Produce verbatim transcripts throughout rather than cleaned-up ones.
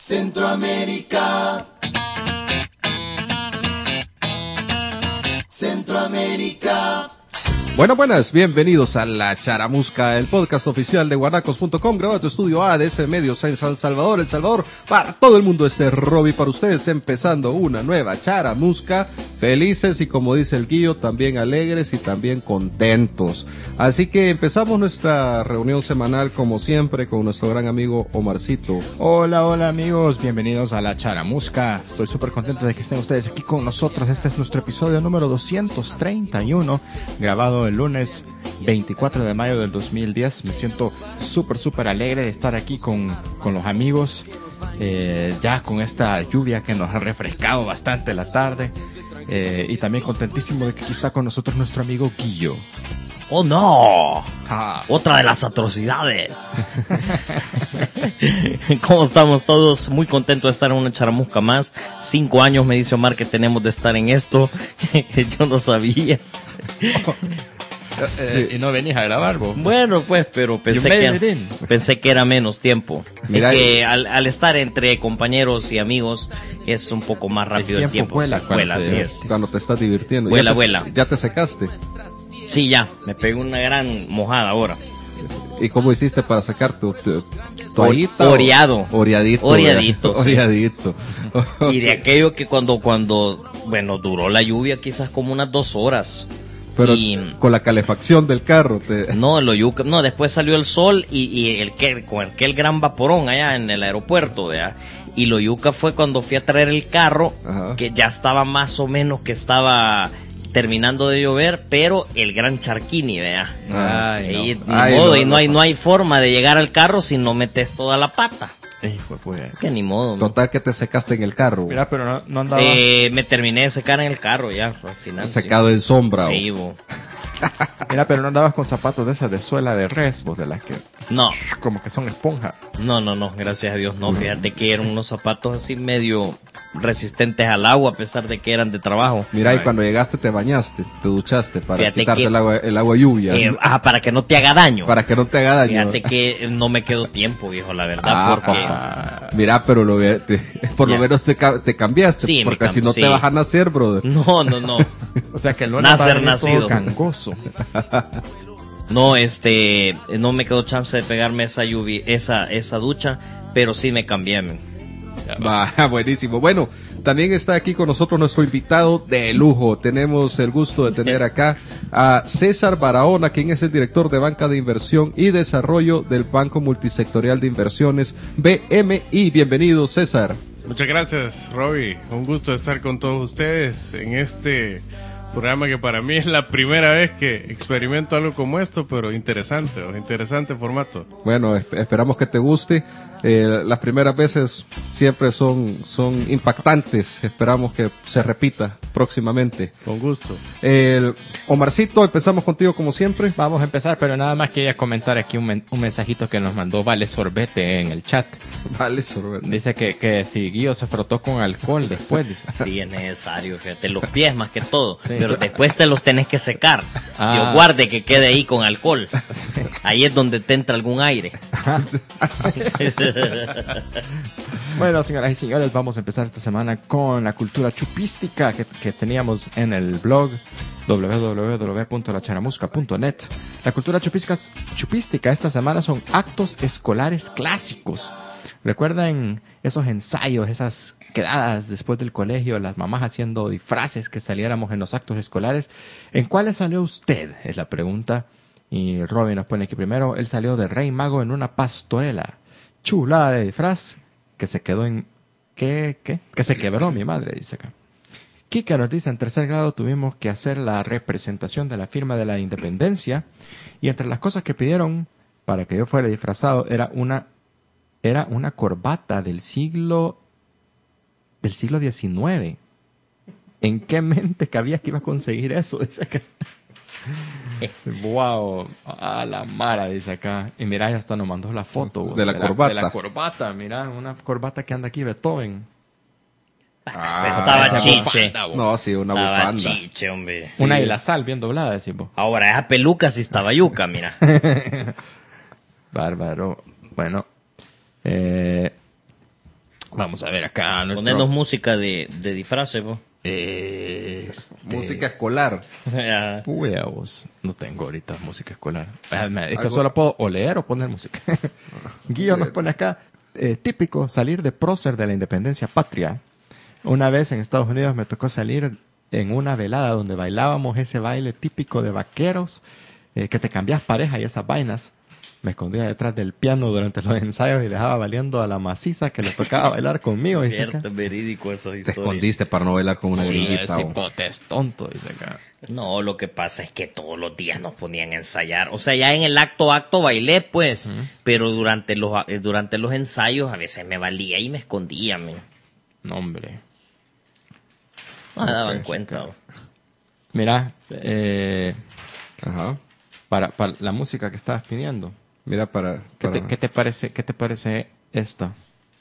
Centroamérica. Centroamérica. Bueno, buenas, bienvenidos a La Charamusca, el podcast oficial de guanacos punto com, grabado en tu estudio A D S Medios en San Salvador, El Salvador, para todo el mundo. Este Robbie para ustedes, empezando una nueva Charamusca, felices y, como dice el Guillo, también alegres y también contentos. Así que empezamos nuestra reunión semanal, como siempre, con nuestro gran amigo Omarcito. Hola, hola amigos, bienvenidos a La Charamusca. Estoy súper contento de que estén ustedes aquí con nosotros. Este es nuestro episodio número doscientos treinta y uno, grabado el lunes veinticuatro de mayo del dos mil diez. Me siento súper, súper alegre de estar aquí con, con los amigos, eh, ya con esta lluvia que nos ha refrescado bastante la tarde, eh, y también contentísimo de que aquí está con nosotros nuestro amigo Guillo. ¡Oh, no! Ah. Otra de las atrocidades. ¿Cómo estamos todos? Muy contento de estar en una charamusca más. Cinco años me dice Omar que tenemos de estar en esto. Yo no sabía. Oh. Eh, sí. Y no venís a grabar, vos. Bueno, pues, pero pensé que, pensé que era menos tiempo. Mira, es que al, al estar entre compañeros y amigos es un poco más rápido el tiempo. El tiempo vuela, vuela, así es. Cuando te estás divirtiendo. Vuela, ¿Ya te, vuela. ¿Ya te secaste? Sí, ya. Me pegó una gran mojada ahora. ¿Y cómo hiciste para sacar tu toallita? Oreado. Oreadito. Oreadito. Sí. Oreadito. Y de aquello que cuando, cuando, bueno, duró la lluvia quizás como unas dos horas. Pero y, con la calefacción del carro. Te... No, lo yuca, no, después salió el sol y, y el que, con aquel gran vaporón allá en el aeropuerto, ¿verdad? Y lo yuca fue cuando fui a traer el carro, ajá, que ya estaba más o menos que estaba terminando de llover, pero el gran charquini, vea. Ay, y, no. Ni Ay, modo, no, y no, no, hay no. no hay forma de llegar al carro si no metes toda la pata. Hijo de puta. Que ni modo. Total, ¿no? Que te secaste en el carro. Mira, pero no, no andaba. Eh, me terminé de secar en el carro ya, al final. Secado sí. En sombra. Sí, bo. Mira, pero no andabas con zapatos de esas de suela de res, vos, de las que... No. Como que son esponja. No, no, no, gracias a Dios no. Fíjate que eran unos zapatos así medio resistentes al agua, a pesar de que eran de trabajo. Mira, Ay. Y cuando llegaste te bañaste, te duchaste para Fíjate quitarte que, el agua, el agua lluvia. Eh, ah, para que no te haga daño. Para que no te haga daño. Fíjate que no me quedó tiempo, viejo, la verdad, Ah, porque... papá. Mira, pero lo, te, por ya. lo menos te, te cambiaste, sí, porque cam- si no sí. te vas a nacer, brother. No, no, no. O sea que el nacer nacido. Gangoso. No, este, no me quedó chance de pegarme esa lluvia, esa, esa ducha, pero sí me cambié, man. Va, buenísimo. Bueno, también está aquí con nosotros nuestro invitado de lujo. Tenemos el gusto de tener acá a César Barahona, quien es el director de Banca de Inversión y Desarrollo del Banco Multisectorial de Inversiones, B M I. Bienvenido, César. Muchas gracias, Robbie. Un gusto estar con todos ustedes en este programa que para mí es la primera vez que experimento algo como esto, pero interesante, interesante formato. Bueno, esperamos que te guste. Eh, las primeras veces siempre son, son impactantes. Esperamos que se repita próximamente. Con gusto. Eh, Omarcito, empezamos contigo como siempre. Vamos a empezar, pero nada más quería comentar aquí un, men- un mensajito que nos mandó Vale Sorbete en el chat. Vale, Sorbete. Dice que, que si Guillo se frotó con alcohol después, dice. Sí, es necesario, fíjate, los pies más que todo, sí. Pero después te los tenés que secar. Ah. Dios guarde que quede ahí con alcohol. Ahí es donde te entra algún aire. Bueno, señoras y señores, vamos a empezar esta semana con la cultura chupística que, que teníamos en el blog doble u doble u doble u punto la charamusca punto net. La cultura chupística, chupística esta semana son actos escolares clásicos. ¿Recuerdan esos ensayos, esas quedadas después del colegio, las mamás haciendo disfraces que saliéramos en los actos escolares? ¿En cuáles salió usted? Es la pregunta. Y Robin nos pone aquí primero. Él salió de Rey Mago en una pastorela. Chulada de disfraz que se quedó en... ¿Qué? ¿Qué? Que se quebró mi madre, dice acá. Kika nos dice, en tercer grado tuvimos que hacer la representación de la firma de la independencia y entre las cosas que pidieron para que yo fuera disfrazado era una era una corbata del siglo del siglo diecinueve. ¿En qué mente cabía que iba a conseguir eso? Dice acá. Wow, a la mala, dice acá. Y mira, hasta nos mandó la foto de la, de la corbata. De la corbata, mira, una corbata que anda aquí, Beethoven. Ah, estaba chiche. Bufanda, no, sí, una estaba bufanda. chiche, hombre. Una Sí. y la sal bien doblada, decimos. Ahora esa peluca sí estaba yuca, mira. Bárbaro. Bueno, eh, Vamos a ver acá. Nuestro... Ponernos música de, de disfraces, po. Este... Música escolar. Ya. Huevos. No tengo ahorita música escolar. Ah, Es que Algo- solo puedo o leer o poner música. Guillo nos pone acá, eh, típico, salir de prócer de la independencia patria. Una vez en Estados Unidos me tocó salir en una velada donde bailábamos ese baile típico de vaqueros, eh, que te cambias pareja y esas vainas. Me escondía detrás del piano durante los ensayos y dejaba valiendo a la maciza que le tocaba bailar conmigo. Dice acá. Cierto, verídico esa Te historia. escondiste para no bailar con una Sí, gringuita. Ese o- pote es tonto, dice acá. No, lo que pasa es que todos los días nos ponían a ensayar. O sea, ya en el acto acto bailé, pues, Ujú. pero durante los eh, durante los ensayos a veces me valía y me escondía, me. No, hombre. No me daban Ok, cuenta. claro. Mira, eh, Ajá. para, para la música que estabas pidiendo, Mira, para... ¿qué, para- te, qué te parece, ¿qué te parece esta?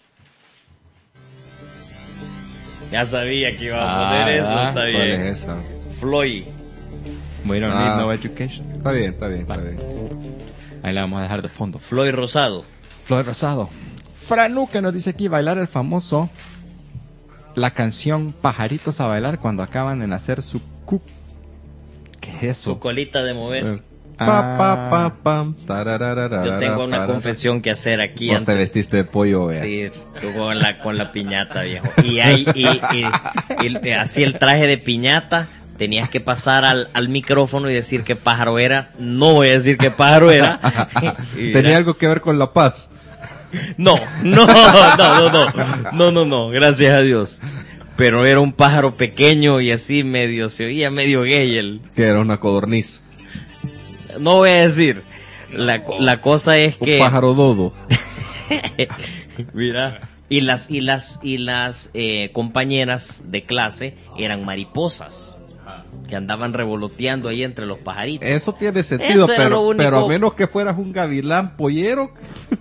Ya sabía que iba a Ah, poner eso, ¿verdad? está ¿Cuál bien. es esa? Floyd. We don't Ah. need no education. Está bien, está bien, está Vale. bien. Ahí la vamos a dejar de fondo. Floyd Rosado. Flor Rosado. Franuque nos dice aquí bailar el famoso, la canción Pajaritos a bailar cuando acaban de nacer su cu... ¿Qué es Su eso? colita de mover. Eh, Ah. Pa, pa, pa, pam, tarararara, Yo tengo una para- confesión que hacer aquí. Vos te antes- vestiste de pollo, vea. Sí, tú con la, con la piñata, viejo. Y, ahí, y, y- y así el traje de piñata, tenías que pasar al, al micrófono y decir qué pájaro eras. No voy a decir qué pájaro era. Y Tenía mira, algo que ver con la paz. No, no, no, no, no, no, no, no, gracias a Dios. Pero era un pájaro pequeño y así medio, se oía medio gay el... Que era una codorniz. No voy a decir. La, la cosa es Un que... pájaro dodo. Mira, y las y las y las eh, compañeras de clase eran mariposas que andaban revoloteando ahí entre los pajaritos. Eso tiene sentido, Eso era pero, lo único. pero a menos que fueras un gavilán pollero,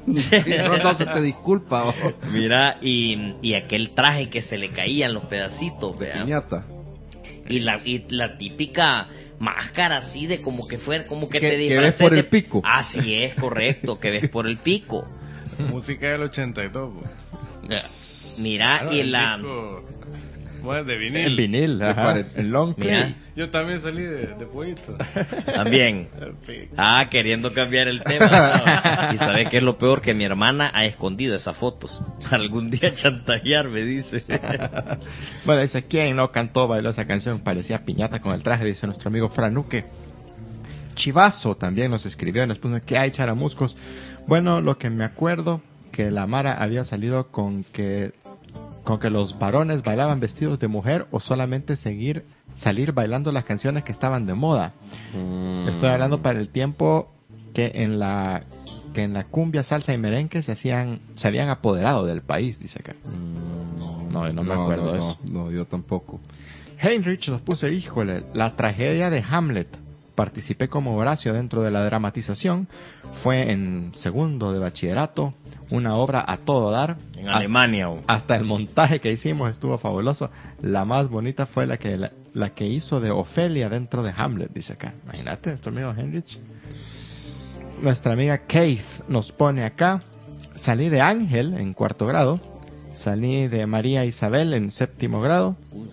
no, no se te disculpa. oh. Mira, y, y aquel traje que se le caían los pedacitos, vea. Piñata. Y la y la típica máscara así de como que fuera como que, Que- te que disfraces ves por de- el pico. Así es, correcto, que ves por el pico. Música del ochenta y dos, pues. Mira, y la Disco, bueno, de vinil. El vinil, ajá, cuarenta. el long Mira. play. Yo también salí de, de pollito. también. Sí. Ah, queriendo cambiar el tema. Y sabe qué es lo peor, que mi hermana ha escondido esas fotos para algún día chantajear, me dice. Bueno, dice, ¿quién no cantó, bailó esa canción? Parecía piñata con el traje, dice nuestro amigo Franuque. Chivazo también nos escribió y nos puso, ¿qué hay, charamuscos? Bueno, lo que me acuerdo, que la Mara había salido con que, con que los varones bailaban vestidos de mujer o solamente seguir, salir bailando las canciones que estaban de moda. Estoy hablando para el tiempo que en la que en la cumbia, salsa y merengue se hacían, se habían apoderado del país, dice acá. No, no me acuerdo no, de eso. No, no, yo tampoco. Heinrich nos puso, híjole, la tragedia de Hamlet. Participé como Horacio dentro de la dramatización. Fue en segundo de bachillerato, una obra a todo dar. En Hasta- Alemania. o- Hasta el montaje que hicimos estuvo fabuloso. La más bonita fue la que la, la que hizo de Ofelia dentro de Hamlet, dice acá. Imagínate, nuestro amigo Heinrich. Nuestra amiga Keith nos pone acá. Salí de Ángel en cuarto grado. Salí de María Isabel en séptimo grado.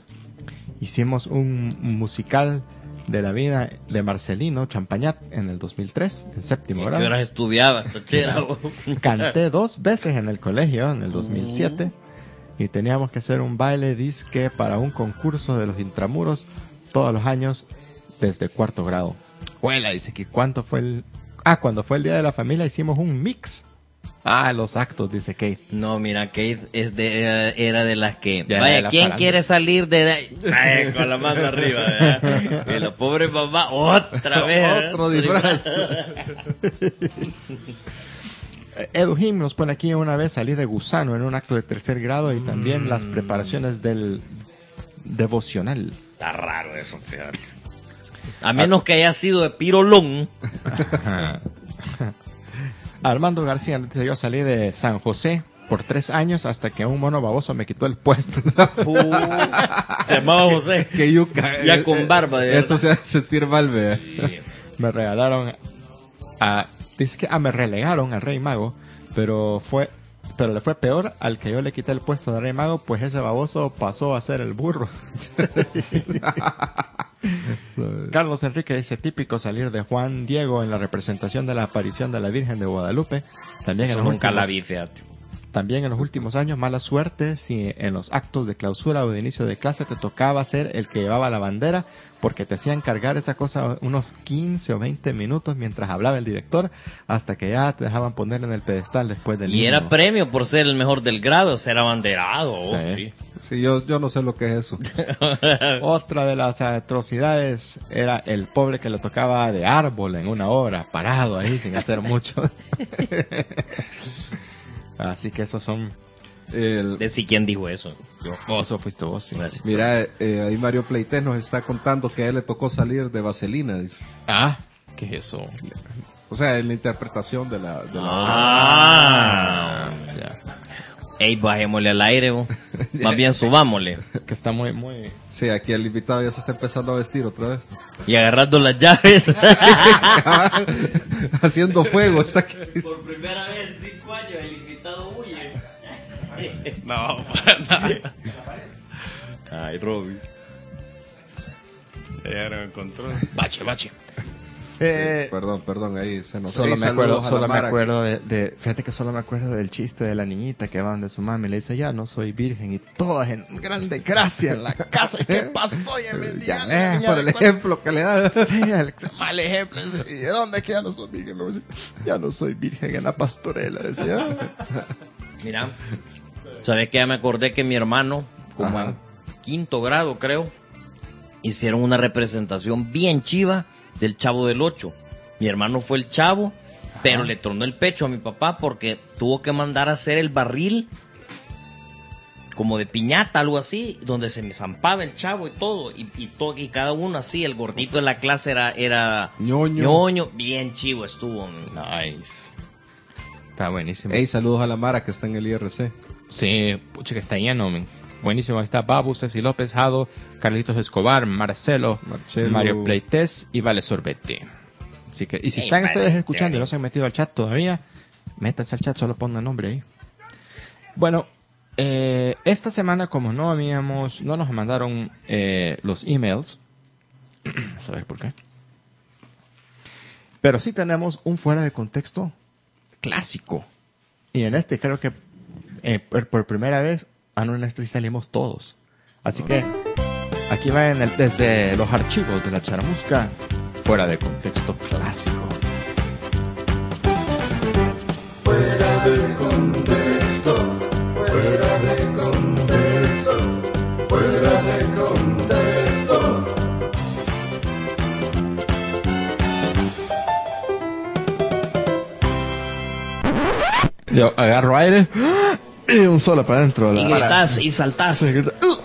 Hicimos un musical de la vida de Marcelino Champagnat en el dos mil tres, en séptimo ¿En qué grado. horas estudiaba esta chera? o? Canté dos veces en el colegio en el dos mil siete y teníamos que hacer un baile disque para un concurso de los intramuros todos los años desde cuarto grado. Huela, dice que cuánto fue el... Ah, cuando fue el Día de la Familia hicimos un mix. Ah, los actos, dice Kate. No, mira, Kate es de, era, era de las que... Ya, Vaya, de la ¿quién farándula. quiere salir de... Ay, con la mano arriba, ¿verdad? Y la pobre mamá, otra vez. ¿eh? Otro disfraz. Edu Jim nos pone aquí una vez salí de gusano en un acto de tercer grado y también las preparaciones del devocional. Está raro eso, fíjate. A menos que haya sido de pirolón. Armando García nos dice, yo salí de San José por tres años hasta que un mono baboso me quitó el puesto. Uh, se llamaba José. Que yuca. Ya eh, con eh, barba, de Eso se hace sentir mal, vea. Sí. Me regalaron a... Dice que ah, me relegaron al Rey Mago, pero fue pero le fue peor al que yo le quité el puesto de Rey Mago, pues ese baboso pasó a ser el burro. Carlos Enrique dice, típico salir de Juan Diego en la representación de la aparición de la Virgen de Guadalupe. También Eso en los nunca últimos- la vi, fíjate. También en los últimos años, mala suerte si en los actos de clausura o de inicio de clase te tocaba ser el que llevaba la bandera, porque te hacían cargar esa cosa unos quince o veinte minutos mientras hablaba el director, hasta que ya te dejaban poner en el pedestal después del Y himno. era premio por ser el mejor del grado, ser abanderado. oh, Sí. sí. Sí, yo, yo no sé lo que es eso. Otra de las atrocidades era el pobre que le tocaba de árbol en una hora, parado ahí sin hacer mucho. Así que esos son... El- Decí quién dijo eso. Oh, eso fuiste vos, sí. Gracias. mira, eh, ahí Mario Pleites nos está contando que a él le tocó salir de Vaselina, dice. Ah, ¿qué es eso? O sea, en la interpretación de la... De la Ah. Ya. Ey, bajémosle al aire, vos. Más bien subámosle. Que está muy, muy... Sí, aquí el invitado ya se está empezando a vestir otra vez. Y agarrando las llaves. Haciendo fuego, está aquí. Por primera vez en cinco años el invitado huye. No, para nada. Ay, Robby. Ya no me encontró. Bache, bache. Sí, Eh, perdón, perdón, ahí se nos... Solo Ey, me acuerdo, saludos a solo la me Mara. acuerdo de, de- fíjate que solo me acuerdo del chiste de la niñita que va donde su mami y le dice, ya no soy virgen, y todas en gran desgracia en la casa. ¿Y qué pasó? Y me Ya ves, por el ejemplo que le da. Sí, el mal ejemplo. ¿Y de dónde es que ya no soy virgen? Me dice, ya no soy virgen en la pastorela, decía. Mira, ¿sabes qué? Ya me acordé que mi hermano, como Ajá. en quinto grado, creo, hicieron una representación bien chiva del Chavo del Ocho. Mi hermano fue el Chavo, pero le tronó el pecho a mi papá porque tuvo que mandar a hacer el barril como de piñata, algo así, donde se me zampaba el Chavo y todo, y, y, todo, y cada uno así, el gordito de la clase era, era Ñoño. ñoño, bien chivo estuvo. Nice. Está buenísimo. Ey, saludos a la Mara que está en el I R C. Sí, pucha que está lleno, men. Buenísimo, ahí está Babu, Ceci López, Jado, Carlitos Escobar, Marcelo, Marcelo. Mario Pleites y Vale Sorbete. Así que, y si Ey, están vale, ustedes escuchando y chévere. no se han metido al chat todavía, métanse al chat, solo pongan el nombre ahí. Bueno, eh, esta semana como no habíamos, no nos mandaron eh, los emails, a saber por qué, pero sí tenemos un fuera de contexto clásico. Y en este creo que eh, por, por primera vez, ah no, en este sí salimos todos. Así que aquí va en el, desde los archivos de la Charamusca, fuera de contexto clásico. Yo agarro aire y un solo para adentro. Y gritás y saltás. Y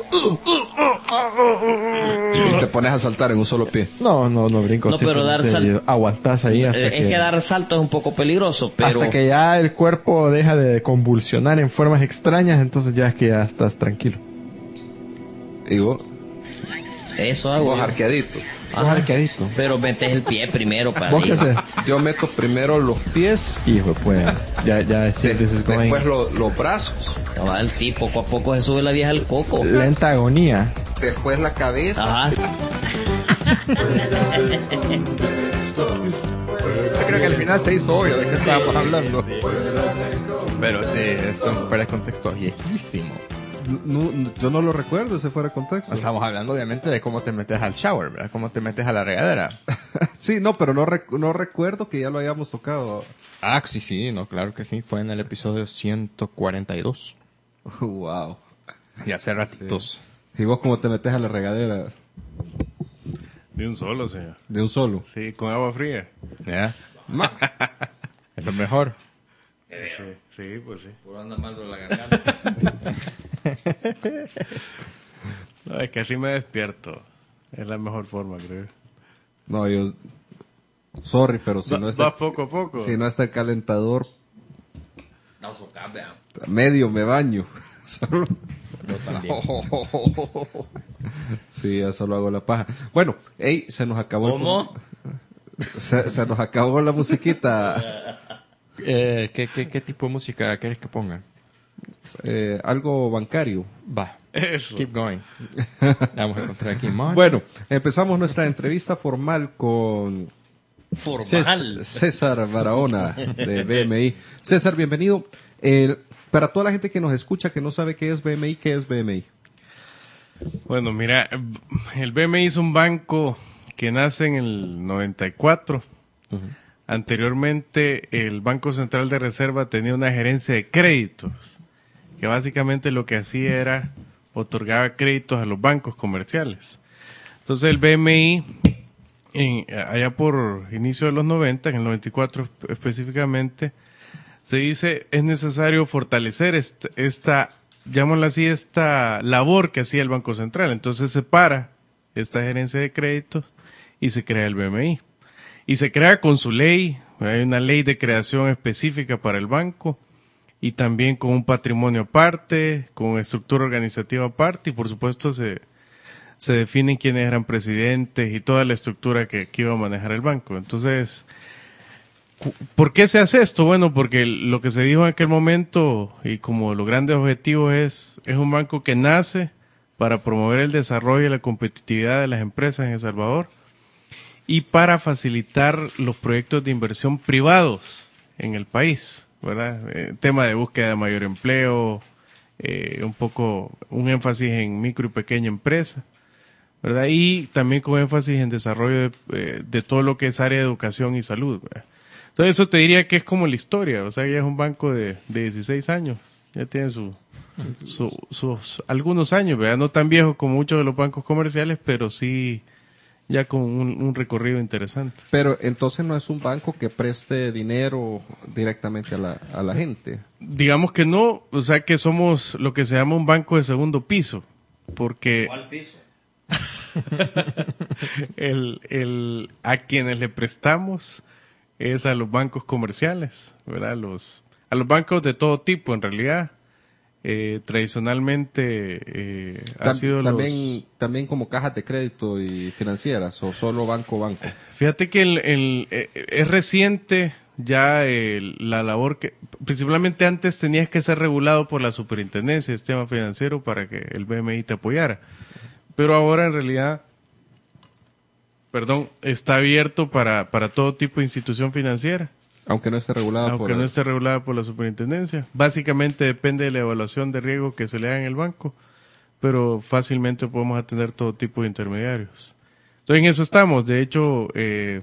te pones a saltar en un solo pie. No, no, no brinco. No, pero dar simplemente sal- aguantás ahí hasta Eh, que, Es que dar salto es un poco peligroso, pero... hasta que ya el cuerpo deja de convulsionar en formas extrañas, entonces ya es que ya estás tranquilo. Y vos, Eso hago vos yo. arqueadito. Vos arqueadito. Pero metes el pie primero para ¿Vos qué haces? Yo meto primero los pies, Hijo, pues, ya, ya de- sí, this is going. después lo- los brazos, Cabal, sí, poco a poco se sube la vieja al coco. Lenta agonía. después la cabeza. Ajá. Yo creo que al final se hizo obvio de qué estábamos hablando. Pero sí, esto es fuera de contexto viejísimo. No, no, yo no lo recuerdo, ese fuera de contexto. Estamos hablando obviamente de cómo te metes al shower, ¿verdad? Cómo te metes a la regadera. Sí, no, pero no, rec- no recuerdo que ya lo hayamos tocado. Ah, sí, sí, no, claro que sí. Fue en el episodio ciento cuarenta y dos. Wow. Y hace ratitos. ¿Y vos cómo te metes a la regadera? De un solo, señor. De un solo. Sí, con agua fría. ¿Ya? Es lo mejor. Sí, sí, pues sí. Por andar mal de la garganta. No, es que así me despierto. Es la mejor forma, creo. No, yo... Sorry, pero si Va- no está... vas poco a poco. Si no está el calentador, No, soca, vea. medio me baño. Solo... Yo también. Sí, ya solo hago la paja. Bueno, ey, se nos acabó el ¿Cómo? Se, se nos acabó la musiquita. Eh, ¿qué, qué, ¿Qué tipo de música quieres que ponga? eh, algo bancario. Va. Eso. Keep going. Vamos a encontrar aquí más. Bueno, empezamos nuestra entrevista formal con Formal. César, César Barahona de B M I. César, bienvenido. Eh, para toda la gente que nos escucha que no sabe qué es B M I, ¿qué es B M I? Bueno, mira, el B M I es un banco que nace en el noventa y cuatro. Uh-huh. Anteriormente, el Banco Central de Reserva tenía una gerencia de créditos, que básicamente lo que hacía era otorgaba créditos a los bancos comerciales. Entonces, el B M I, en, allá por inicio de los noventa, en el noventa y cuatro específicamente, se dice es necesario fortalecer esta, esta llamémoslo así, esta labor que hacía el Banco Central. Entonces se separa esta gerencia de créditos y se crea el B M I. Y se crea con su ley, hay una ley de creación específica para el banco y también con un patrimonio aparte, con estructura organizativa aparte y por supuesto se, se definen quiénes eran presidentes y toda la estructura que, que iba a manejar el banco. Entonces, ¿por qué se hace esto? Bueno, porque lo que se dijo en aquel momento y como los grandes objetivos es, es un banco que nace para promover el desarrollo y la competitividad de las empresas en El Salvador y para facilitar los proyectos de inversión privados en el país, ¿verdad? Eh, tema de búsqueda de mayor empleo, eh, un poco un énfasis en micro y pequeña empresa, ¿verdad? Y también con énfasis en desarrollo de, eh, de todo lo que es área de educación y salud, ¿verdad? Entonces eso te diría que es como la historia, o sea, ya es un banco de, de dieciséis años, ya tiene su, su, sus algunos años, ¿verdad? No tan viejo como muchos de los bancos comerciales, pero sí ya con un, un recorrido interesante. Pero entonces no es un banco que preste dinero directamente a la, a la gente. Digamos que no, o sea que somos lo que se llama un banco de segundo piso, porque... ¿Cuál piso? el, el, a quienes le prestamos es a los bancos comerciales, ¿verdad? Los, a los bancos de todo tipo, en realidad. Eh, tradicionalmente eh, ha Tam, sido también, los... también como cajas de crédito y financieras, o solo banco banco. Fíjate que el, el, eh, es reciente ya el, la labor que... Principalmente antes tenías que ser regulado por la Superintendencia de Sistema Financiero para que el B M I te apoyara. Pero ahora en realidad... Perdón, está abierto para, para todo tipo de institución financiera. Aunque no esté regulada Aunque por... no esté regulada por la superintendencia. Básicamente depende de la evaluación de riesgo que se le haga en el banco, pero fácilmente podemos atender todo tipo de intermediarios. Entonces en eso estamos. De hecho, eh,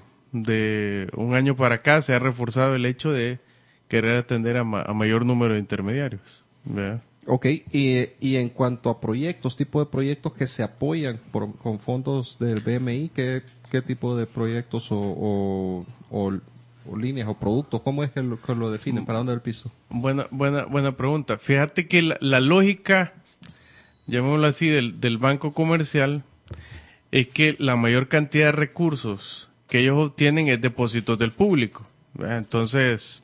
de un año para acá se ha reforzado el hecho de querer atender a, ma a mayor número de intermediarios, ¿verdad? Ok, y, y en cuanto a proyectos, tipo de proyectos que se apoyan por, con fondos del B M I, ¿qué, qué tipo de proyectos o, o, o, o líneas o productos? ¿Cómo es que lo, que lo definen? ¿Para dónde va el piso? Buena, buena, buena pregunta. Fíjate que la, la lógica, llamémoslo así, del, del banco comercial es que la mayor cantidad de recursos que ellos obtienen es depósitos del público, ¿verdad? Entonces...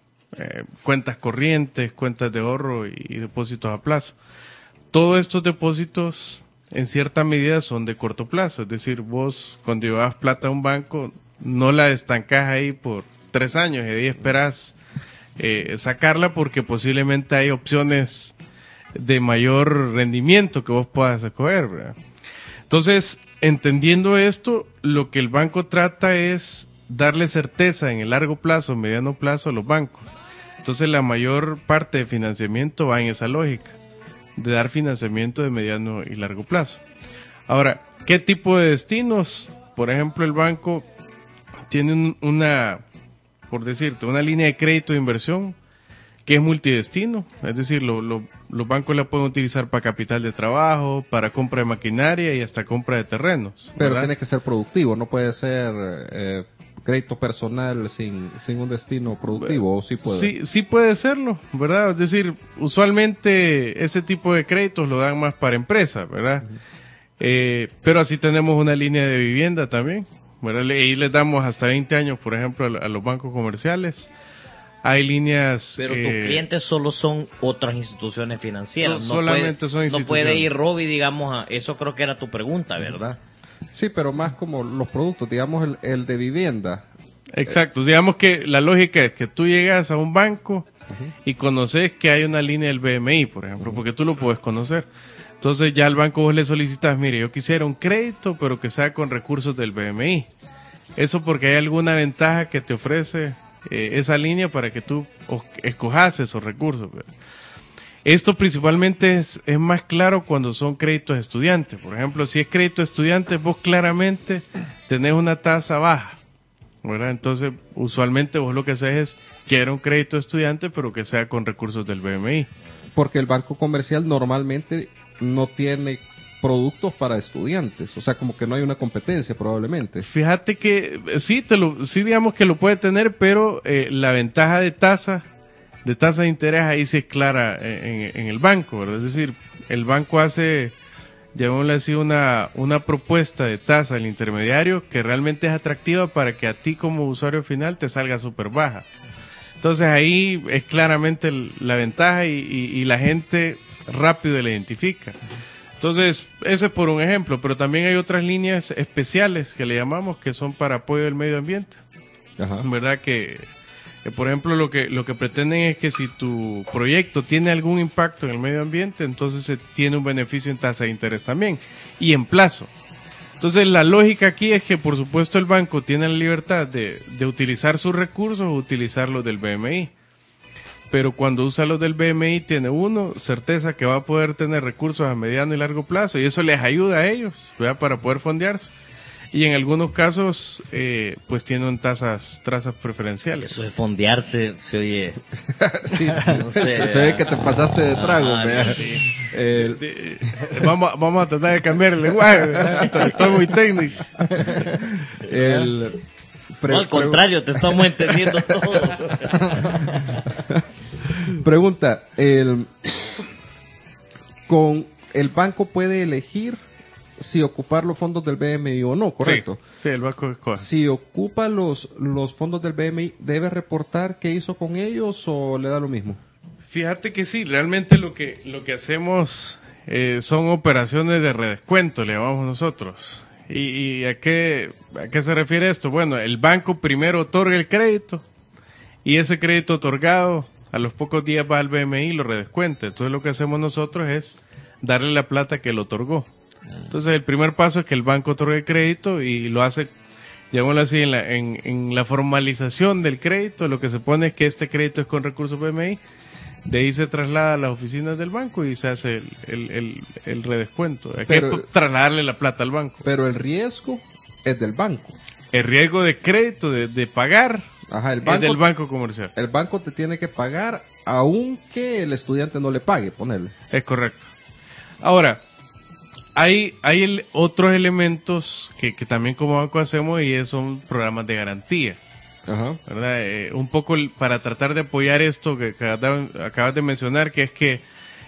Eh, cuentas corrientes, cuentas de ahorro y, y depósitos a plazo. Todos estos depósitos en cierta medida son de corto plazo, es decir, vos cuando llevas plata a un banco no la estancás ahí por tres años y de ahí esperás eh, sacarla porque posiblemente hay opciones de mayor rendimiento que vos puedas escoger, ¿verdad? Entonces, entendiendo esto, lo que el banco trata es darle certeza en el largo plazo, mediano plazo a los bancos. Entonces la mayor parte de financiamiento va en esa lógica, de dar financiamiento de mediano y largo plazo. Ahora, ¿qué tipo de destinos? Por ejemplo, el banco tiene un, una, por decirte, una línea de crédito de inversión que es multidestino, es decir, lo, lo, los bancos la pueden utilizar para capital de trabajo, para compra de maquinaria y hasta compra de terrenos. Pero ¿verdad? tiene que ser productivo, no puede ser eh, crédito personal sin, sin un destino productivo, ¿o sí puede? Sí, sí puede serlo, ¿verdad? Es decir, usualmente ese tipo de créditos lo dan más para empresas, ¿verdad? Uh-huh. eh, pero así tenemos una línea de vivienda también, ¿verdad? Y les damos hasta veinte años, por ejemplo, a, a los bancos comerciales. Hay líneas... Pero eh, tus clientes solo son otras instituciones financieras. No, no solamente puede, son instituciones. No puede ir Robbie, digamos, a... Eso creo que era tu pregunta, ¿verdad? Sí, pero más como los productos, digamos el, el de vivienda. Exacto, digamos que la lógica es que tú llegas a un banco uh-huh. y conoces que hay una línea del B M I, por ejemplo, uh-huh. porque tú lo puedes conocer. Entonces ya al banco vos le solicitas, mire, yo quisiera un crédito, pero que sea con recursos del B M I. Eso porque hay alguna ventaja que te ofrece eh, esa línea para que tú escojas esos recursos. ¿Verdad? Esto principalmente es, es más claro cuando son créditos estudiantes. Por ejemplo, si es crédito estudiante, vos claramente tenés una tasa baja, ¿verdad? Entonces, usualmente vos lo que haces es quiero un crédito estudiante, pero que sea con recursos del B M I. Porque el banco comercial normalmente no tiene productos para estudiantes, o sea, como que no hay una competencia probablemente. Fíjate que sí, te lo, sí digamos que lo puede tener, pero eh, la ventaja de tasa de tasa de interés ahí sí es clara en, en el banco, ¿verdad? Es decir, el banco hace, llamémosle así, una, una propuesta de tasa al intermediario que realmente es atractiva para que a ti como usuario final te salga súper baja. Entonces ahí es claramente el, la ventaja y, y, y la gente rápido la identifica. Entonces, ese es por un ejemplo, pero también hay otras líneas especiales que le llamamos que son para apoyo del medio ambiente. Ajá. ¿Verdad? Que, que, por ejemplo, lo que, lo que pretenden es que si tu proyecto tiene algún impacto en el medio ambiente, entonces se tiene un beneficio en tasa de interés también y en plazo. Entonces, la lógica aquí es que, por supuesto, el banco tiene la libertad de, de utilizar sus recursos o utilizarlos del B M I. Pero cuando usa los del B M I tiene uno certeza que va a poder tener recursos a mediano y largo plazo y eso les ayuda a ellos, ¿verdad? Para poder fondearse. Y en algunos casos, eh, pues tienen tasas, tasas preferenciales. Eso de fondearse se oye. Sí, no sé, se, se ve que te pasaste de trago. Ah, sí. el... eh, vamos, vamos a tratar de cambiar el lenguaje. Estoy muy técnico. El... Pre- no, al contrario, te estamos entendiendo todo. Pregunta, el, con el banco puede elegir si ocupar los fondos del B M I o no, ¿correcto? Sí, sí, el banco escoge. Si ocupa los, los fondos del B M I, ¿debe reportar qué hizo con ellos o le da lo mismo? Fíjate que sí, realmente lo que, lo que hacemos eh, son operaciones de redescuento, le llamamos nosotros. ¿Y, y a, qué, a qué se refiere esto? Bueno, el banco primero otorga el crédito y ese crédito otorgado a los pocos días va al B M I y lo redescuenta. Entonces lo que hacemos nosotros es darle la plata que él otorgó. Entonces el primer paso es que el banco otorgue el crédito y lo hace, llamémoslo así, en la, en, en la formalización del crédito. Lo que se pone es que este crédito es con recursos B M I. De ahí se traslada a las oficinas del banco y se hace el, el, el, el redescuento. Hay pero, que trasladarle la plata al banco. Pero el riesgo es del banco. El riesgo de crédito, de, de pagar, Ajá, el banco, es del banco comercial. El banco te tiene que pagar aunque el estudiante no le pague, ponerle. Es correcto. Ahora, hay, hay el, otros elementos que, que también como banco hacemos y son programas de garantía. Ajá. ¿Verdad? Eh, un poco para tratar de apoyar esto que, que acabas de mencionar, que es que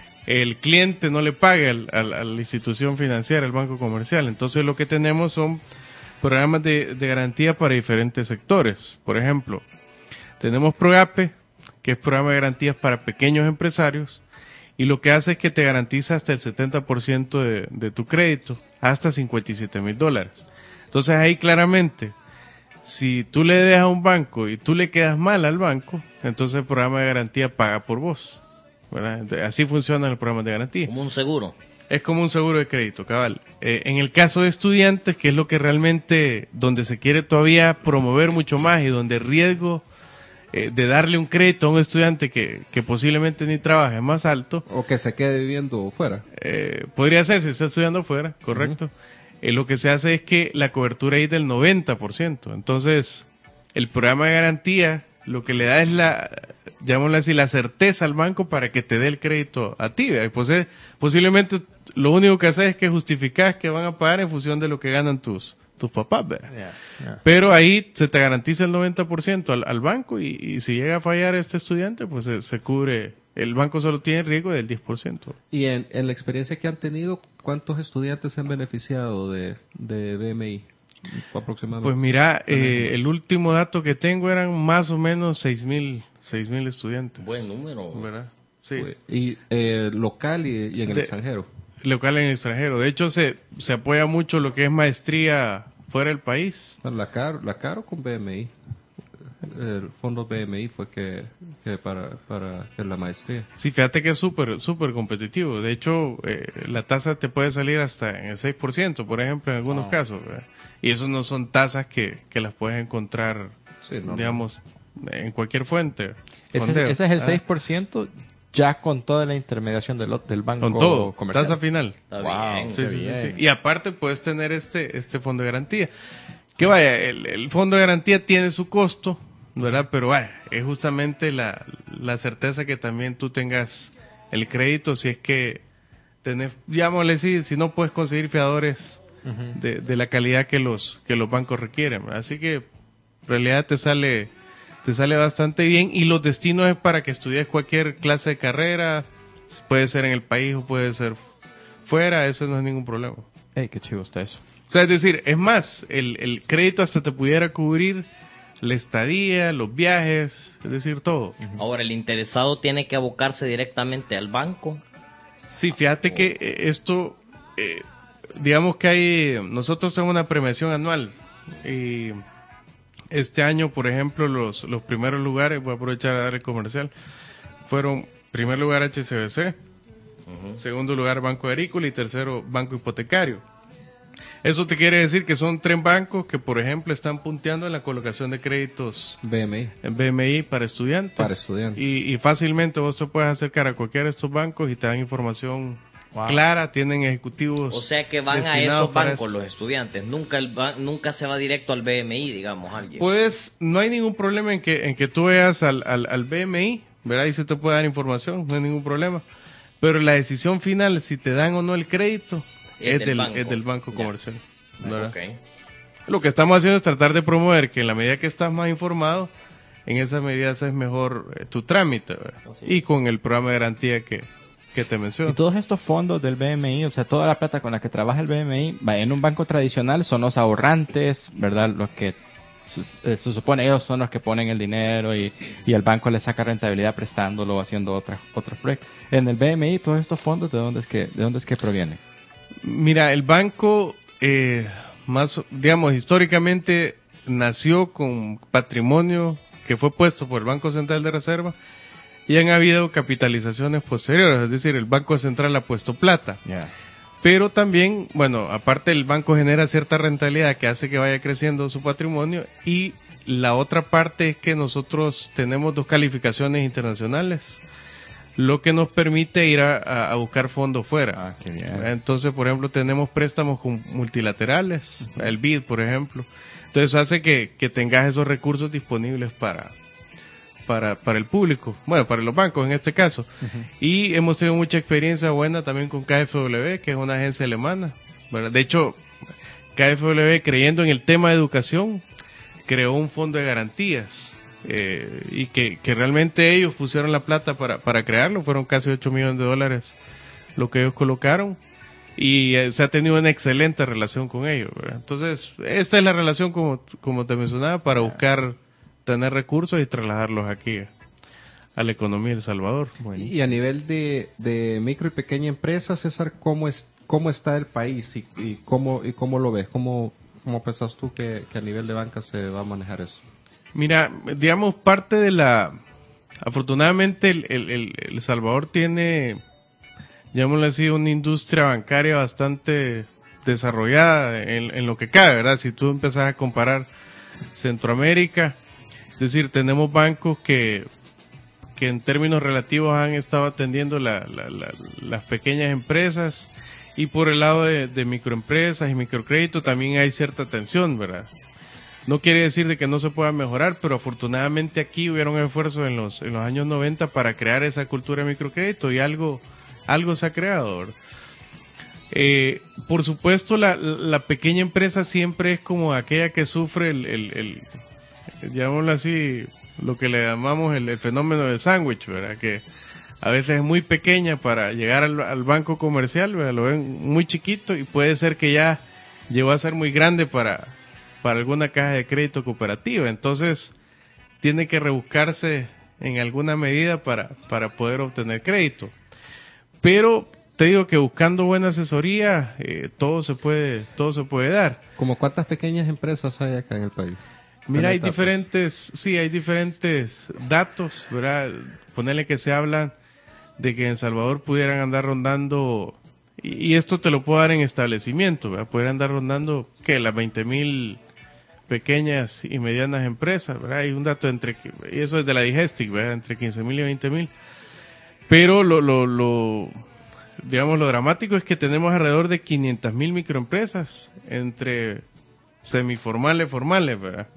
el cliente no le pague al, al, a la institución financiera, el banco comercial. Entonces lo que tenemos son programas de, de garantía para diferentes sectores. Por ejemplo, tenemos PROGAPE, que es programa de garantías para pequeños empresarios, y lo que hace es que te garantiza hasta el setenta por ciento de, de tu crédito, hasta cincuenta y siete mil dólares. Entonces ahí claramente, si tú le dejas a un banco y tú le quedas mal al banco, entonces el programa de garantía paga por vos, ¿verdad? Así funciona el programa de garantía. Como un seguro. Es como un seguro de crédito, cabal. Eh, en el caso de estudiantes, que es lo que realmente, donde se quiere todavía promover mucho más y donde el riesgo eh, de darle un crédito a un estudiante que, que posiblemente ni trabaja es más alto. O que se quede viviendo fuera. Eh, podría ser si está estudiando fuera, correcto. Uh-huh. Eh, lo que se hace es que la cobertura es del noventa por ciento. Entonces, el programa de garantía lo que le da es la, llamémoslo así, la certeza al banco para que te dé el crédito a ti. Pues, eh, posiblemente lo único que haces es que justificas que van a pagar en función de lo que ganan tus, tus papás. ¿Verdad? Yeah, yeah. Pero ahí se te garantiza el noventa por ciento al, al banco y, y si llega a fallar este estudiante, pues se, se cubre. El banco solo tiene riesgo del diez por ciento. Y en, en la experiencia que han tenido, ¿cuántos estudiantes se han beneficiado de, de B M I aproximadamente? Pues mira, eh, el último dato que tengo eran más o menos seis mil estudiantes. Buen número. ¿Verdad? Sí. Y eh, local y, y en el de, extranjero. Local y en el extranjero. De hecho, se, se apoya mucho lo que es maestría fuera del país. La Caro, la Caro con B M I. el fondo B M I fue que, que para, para hacer la maestría. Sí, fíjate que es súper, súper competitivo. De hecho, eh, la tasa te puede salir hasta en el seis por ciento, por ejemplo, en algunos Ah. casos, ¿verdad? Y esos no son tasas que, que las puedes encontrar, Sí, no, digamos, en cualquier fuente. Ese, Fondeo. ese es el Ah, seis por ciento ya con toda la intermediación del, del banco Con todo, comercial. tasa final. Está Wow. bien. Sí, Qué sí, sí, bien. sí. Y aparte puedes tener este, este fondo de garantía. Que vaya, el, el fondo de garantía tiene su costo, ¿verdad? Pero vaya, es justamente la, la certeza que también tú tengas el crédito si es que tenés, digámosle así, si no puedes conseguir fiadores de, de la calidad que los, que los bancos requieren, ¿verdad? Así que en realidad te sale, te sale bastante bien y los destinos es para que estudies cualquier clase de carrera, puede ser en el país o puede ser fuera, eso no es ningún problema. Ey, qué chivo está eso. O sea, es decir, es más, el, el crédito hasta te pudiera cubrir la estadía, los viajes, es decir, todo. Ahora, el interesado tiene que abocarse directamente al banco. Sí, fíjate que eh, esto, eh, digamos que hay, nosotros tenemos una premiación anual. Y este año, por ejemplo, los, los primeros lugares, voy a aprovechar a dar el comercial, fueron, primer lugar H S B C, segundo lugar Banco Agrícola y tercero Banco Hipotecario. Eso te quiere decir que son tres bancos que, por ejemplo, están punteando en la colocación de créditos B M I. en B M I para estudiantes. Para estudiantes. Y, y fácilmente vos te puedes acercar a cualquiera de estos bancos y te dan información Wow. clara, tienen ejecutivos. O sea que van a destinados esos para bancos esto. los estudiantes. Nunca el ba- nunca se va directo al B M I, digamos, alguien. Pues no hay ningún problema en que, en que tú veas al, al, al B M I, ¿verdad? Y se te puede dar información, no hay ningún problema. Pero la decisión final, si te dan o no el crédito, Es es, del del, banco. es del banco Ya. comercial. ¿verdad? Ok. Lo que estamos haciendo es tratar de promover que en la medida que estás más informado, en esa medida haces mejor eh, tu trámite, ¿verdad? Y con el programa de garantía que, que te Y menciono. todos estos fondos del B M I, o sea, toda la plata con la que trabaja el B M I, va en un banco tradicional, son los ahorrantes, ¿verdad? Los que se, eh, se supone ellos son los que ponen el dinero y, y el banco le saca rentabilidad prestándolo o haciendo otras otros proyectos. En el B M I, todos estos fondos, ¿de dónde es que, de dónde es que provienen? Mira, el banco, eh, más, digamos, históricamente nació con patrimonio que fue puesto por el Banco Central de Reserva y han habido capitalizaciones posteriores, es decir, el Banco Central ha puesto plata. Yeah. Pero también, bueno, aparte el banco genera cierta rentabilidad que hace que vaya creciendo su patrimonio y la otra parte es que nosotros tenemos dos calificaciones internacionales, lo que nos permite ir a, a- a buscar fondos fuera. Ah, qué bien. Entonces, por ejemplo, tenemos préstamos con multilaterales, el B I D, por ejemplo. Entonces hace que, que tengas esos recursos disponibles para, para, para el público, bueno, para los bancos en este caso. Y hemos tenido mucha experiencia buena también con K F W, que es una agencia alemana, ¿verdad? De hecho, K F W, creyendo en el tema de educación, creó un fondo de garantías eh, y que, que realmente ellos pusieron la plata para, para crearlo, fueron casi ocho millones de dólares lo que ellos colocaron y eh, se ha tenido una excelente relación con ellos, ¿verdad? Entonces, esta es la relación, como, como te mencionaba, para buscar tener recursos y trasladarlos aquí a la economía de El Salvador. Y a nivel de, de micro y pequeña empresa, César, ¿cómo es cómo está el país y, y cómo y cómo lo ves? ¿Cómo, cómo pensás tú que, que a nivel de banca se va a manejar eso? Mira, digamos, parte de la... Afortunadamente, el, el, el- El Salvador tiene, llamémoslo así, una industria bancaria bastante desarrollada en, en lo que cabe, ¿verdad? Si tú empezás a comparar Centroamérica, es decir, tenemos bancos que, que en términos relativos han estado atendiendo la- la- la- las pequeñas empresas y por el lado de, de microempresas y microcrédito también hay cierta atención, ¿verdad? No quiere decir de que no se pueda mejorar, pero afortunadamente aquí hubieron esfuerzos en los, en los años noventa para crear esa cultura de microcrédito y algo, algo se ha creado, ¿verdad? Eh, por supuesto, la, la pequeña empresa siempre es como aquella que sufre el, el, el llamémoslo así, lo que le llamamos el, el fenómeno del sándwich, ¿verdad? Que a veces es muy pequeña para llegar al, al banco comercial, ¿verdad? Lo ven muy chiquito y puede ser que ya llegó a ser muy grande para, para alguna caja de crédito cooperativa. Entonces, tiene que rebuscarse en alguna medida para, para poder obtener crédito. Pero te digo que buscando buena asesoría, eh, todo se puede, todo se puede dar. ¿Cómo cuántas pequeñas empresas hay acá en el país? Mira, hay datos. diferentes, sí, hay diferentes datos, ¿verdad? Ponerle que se habla de que en El Salvador pudieran andar rondando, y, y esto te lo puedo dar en establecimiento, ¿verdad? Pudieran andar rondando, que las veinte mil pequeñas y medianas empresas, ¿verdad? Hay un dato entre, y eso es de la Digestic, ¿verdad? Entre quince mil y veinte mil. Pero lo, lo, lo, digamos, lo dramático es que tenemos alrededor de quinientas mil microempresas, entre semiformales, formales, ¿verdad?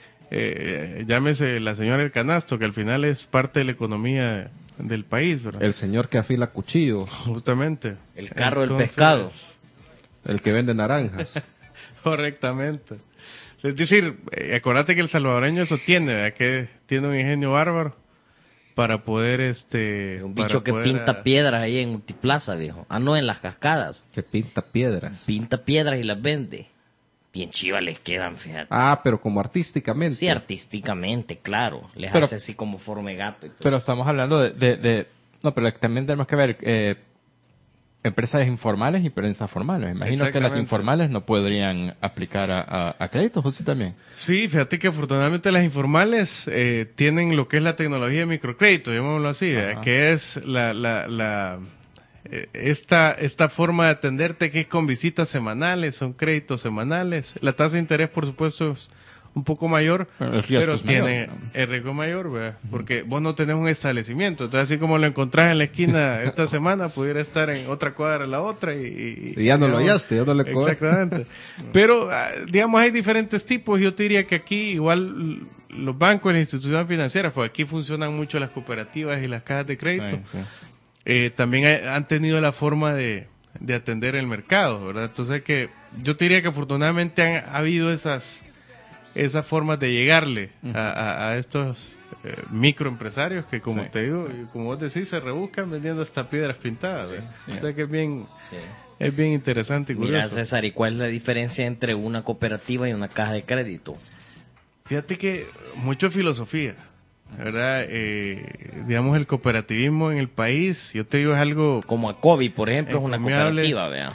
Eh, llámese la señora El Canasto, que al final es parte de la economía del país, ¿verdad? El señor que afila cuchillos, Justamente. El carro del Entonces, pescado. el que vende naranjas. Correctamente. Es decir, eh, acuérdate que el salvadoreño eso tiene, ¿verdad? Que tiene un ingenio bárbaro para poder, este... Un para bicho que poder, pinta ah, piedras ahí en Multiplaza, viejo. Ah, no, en las cascadas. Que pinta piedras. Pinta piedras y las vende. Bien chivas les quedan, fíjate. Ah, pero como artísticamente. Sí, artísticamente, claro. Les Pero- hace así como forma de gato y todo. Pero estamos hablando de, de, de- no, pero también tenemos que ver eh, empresas informales y empresas formales. Me imagino que las Exactamente. informales no podrían aplicar a, a, a créditos, ¿o sí también? Sí, fíjate que afortunadamente las informales eh, tienen lo que es la tecnología de microcrédito, llamémoslo así, ¿verdad? Que es la, la, la eh, esta, esta forma de atenderte que es con visitas semanales, son créditos semanales. La tasa de interés, por supuesto, es un poco mayor, Bueno, el riesgo pero es mayor, tiene ¿no? el riesgo mayor, ¿verdad? Porque vos no tenés un establecimiento. Entonces, así como lo encontrás en la esquina esta semana, pudiera estar en otra cuadra a la otra y... Y ya no lo digamos, hallaste, ya no le cobras. Exactamente. Pero, ah, digamos, hay diferentes tipos. Yo te diría que aquí igual los bancos y las instituciones financieras, pues aquí funcionan mucho las cooperativas y las cajas de crédito. Sí, sí. Eh, también hay- han tenido la forma de, de atender el mercado, ¿verdad? Entonces que yo te diría que afortunadamente han ha habido esas esas formas de llegarle a, a- a estos eh, microempresarios que, como Sí, te digo, y como vos decís, se rebuscan vendiendo hasta piedras pintadas, ¿verdad? O sea que es bien, Sí. es bien interesante y Mira, curioso. César, ¿y cuál es la diferencia entre una cooperativa y una caja de crédito? Fíjate que mucho filosofía, ¿verdad? Eh, digamos, el cooperativismo en el país, yo te digo, es algo... Como a Kobe, por ejemplo, es una Encomiable. cooperativa, vea.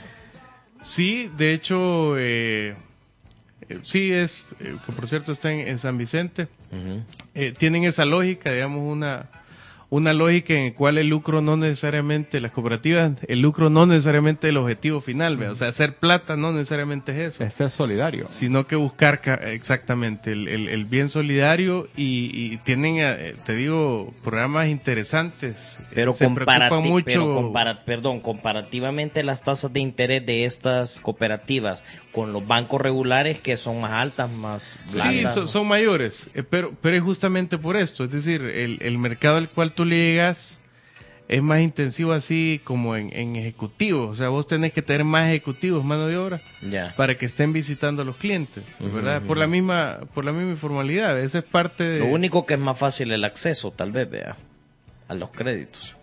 Sí, de hecho, eh, eh, sí es, eh, que por cierto está en, en San Vicente. Ujú. Eh, tienen esa lógica, digamos, una, una lógica en la cual el lucro no necesariamente, las cooperativas, el lucro no necesariamente es el objetivo final, ¿vea? O sea, hacer plata no necesariamente es eso. Es ser solidario. Sino que buscar ca- exactamente el, el- el bien solidario y, y tienen, eh, te digo, programas interesantes. Pero, Se comparati- preocupan mucho. pero compara- perdón, comparativamente las tasas de interés de estas cooperativas con los bancos regulares que son más altas, más Sí, blandas. so- son mayores, eh, pero, pero es justamente por esto, es decir, el, el mercado al cual tú le llegas es más intensivo así como en, en ejecutivos, o sea, vos tenés que tener más ejecutivos, mano de obra, Ya. para que estén visitando a los clientes, Ujú, ¿verdad? ujú. Por la misma, por la misma informalidad, esa es parte de... Lo único que es más fácil el acceso, tal vez, vea, a los créditos.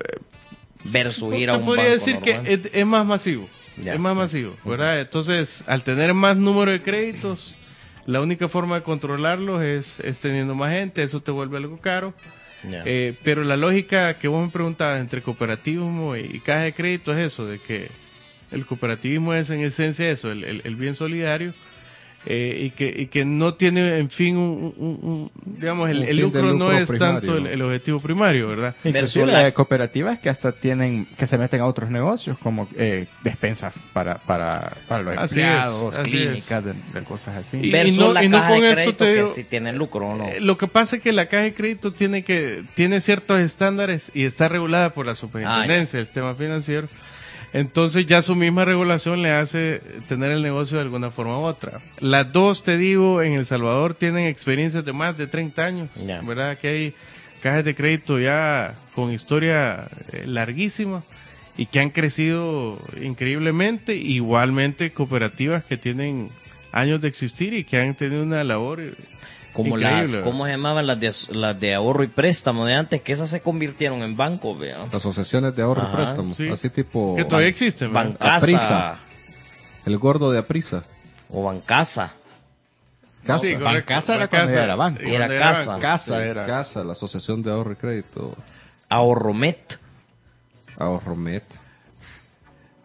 Versus ir a Te un podría banco decir normal. que es, es más masivo, Ya, es más sí. masivo, ¿verdad? Entonces, al tener más número de créditos, la única forma de controlarlos es, es teniendo más gente, eso te vuelve algo caro. Ya. Eh, pero la lógica que vos me preguntabas entre cooperativismo y, y caja de crédito es eso, de que el cooperativismo es en esencia eso, el, el- el bien solidario, eh, y, que, y que no tiene, en fin, un, un- un- digamos, el, Un el fin de lucro, no lucro es primario, tanto el, ¿no? el objetivo primario, ¿verdad? Inclusive Versus la- hay cooperativas que hasta tienen, que se meten a otros negocios, como eh, despensas para, para, para los Así empleados, es, así clínicas, de, de cosas así. Y- Versus no- la y no caja con de esto crédito te que digo- si tiene lucro o no. Eh, Lo que pasa es que la caja de crédito tiene que tiene ciertos estándares y está regulada por la superintendencia del sistema financiero. Entonces ya su misma regulación le hace tener el negocio de alguna forma u otra. Las dos, te digo, en El Salvador tienen experiencias de más de treinta años, Ya. ¿verdad? Que hay cajas de crédito ya con historia eh, larguísima y que han crecido increíblemente. Igualmente cooperativas que tienen años de existir y que han tenido una labor eh, Como increíble, las, ¿cómo se llamaban las de, las de ahorro y préstamo de antes? Que esas se convirtieron en bancos, vea. Las asociaciones de ahorro Ajá, y préstamo. sí. Así tipo que todavía existen, ¿verdad? Bancasa Aprisa. el gordo de Aprisa. o Bancasa. Casa. Sí, correcto. Bancasa era cuando Bancasa. era banco. Cuando Era casa. banco. Casa era. Casa, la Asociación de Ahorro y Crédito. Ahorromet. Ahorromet.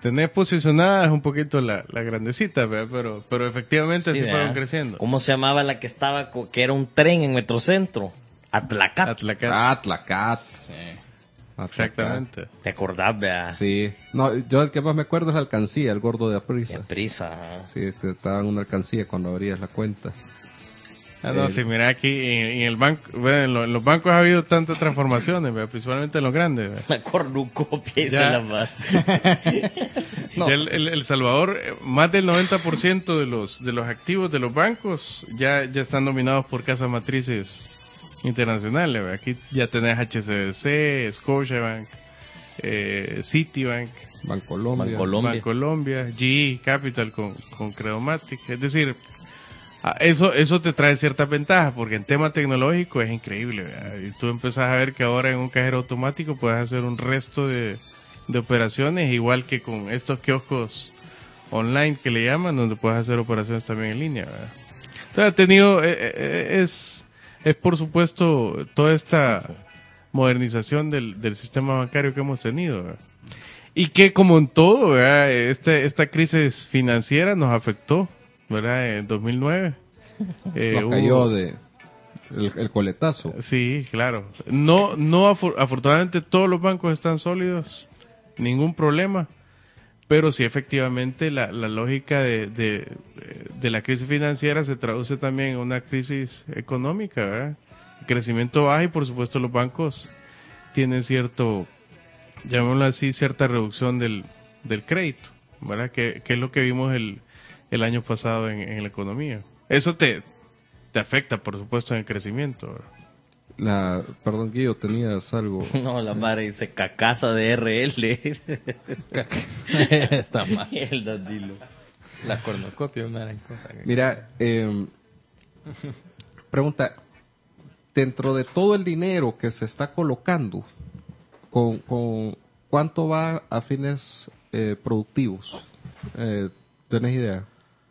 tenés posicionadas un poquito la, la grandecita, ¿verdad? pero pero efectivamente Sí, así ¿verdad? fueron creciendo. ¿Cómo se llamaba la que estaba, co- que era un tren en Metrocentro? Atlacat. Atlacat. Ah, Tlacat. Sí. Ah, Exactamente. ¿Te acordás, vea? Sí. No, yo el que más me acuerdo es la alcancía, el gordo de Aprisa. En prisa. ajá. Sí, te daban una alcancía cuando abrías la cuenta. Ah, no, Eh, sí, mira aquí en, en el banco, bueno, en, lo- en los bancos ha habido tantas transformaciones, ¿verdad? Principalmente en los grandes. ¿verdad? La cornucopia y se Ya. la va. No. Ya el, el- El Salvador, eh, más del noventa por ciento de los de los activos de los bancos ya, ya están dominados por casas matrices internacionales. ¿verdad? Aquí ya tenés H S B C, Scotiabank, eh, Citibank, Bancolombia. Bancolombia. Bancolombia, G E Capital con, con Credomatic. Es decir, ah, eso, eso te trae ciertas ventajas porque en tema tecnológico es increíble. ¿verdad? Y tú empezás a ver que ahora en un cajero automático puedes hacer un resto de, de operaciones, igual que con estos kioscos online que le llaman, donde puedes hacer operaciones también en línea. ¿verdad? Entonces ha tenido, eh, eh, es, es por supuesto toda esta modernización del, del sistema bancario que hemos tenido. ¿verdad? Y que como en todo, ¿verdad? Este, esta crisis financiera nos afectó, ¿verdad? En dos mil nueve. Eh, Nos hubo- cayó de el, el coletazo. Sí, claro. No, no afor- afortunadamente todos los bancos están sólidos, ningún problema. Pero sí, efectivamente, la, la lógica de, de, de la crisis financiera se traduce también en una crisis económica, ¿verdad? El crecimiento baja y, por supuesto, los bancos tienen cierto, llamémoslo así, cierta reducción del, del crédito, ¿verdad? Que, que es lo que vimos el, el año pasado en, en la economía. Eso te, te afecta, por supuesto, en el crecimiento, ¿verdad? La, perdón, Guido, tenías algo. No, la madre dice cacasa de R L. Está mal. El Dandilo. La cornucopia es una gran cosa. que- Mira, eh, pregunta, dentro de todo el dinero que se está colocando, ¿con, con cuánto va a fines eh, productivos? Eh, ¿Tenés idea?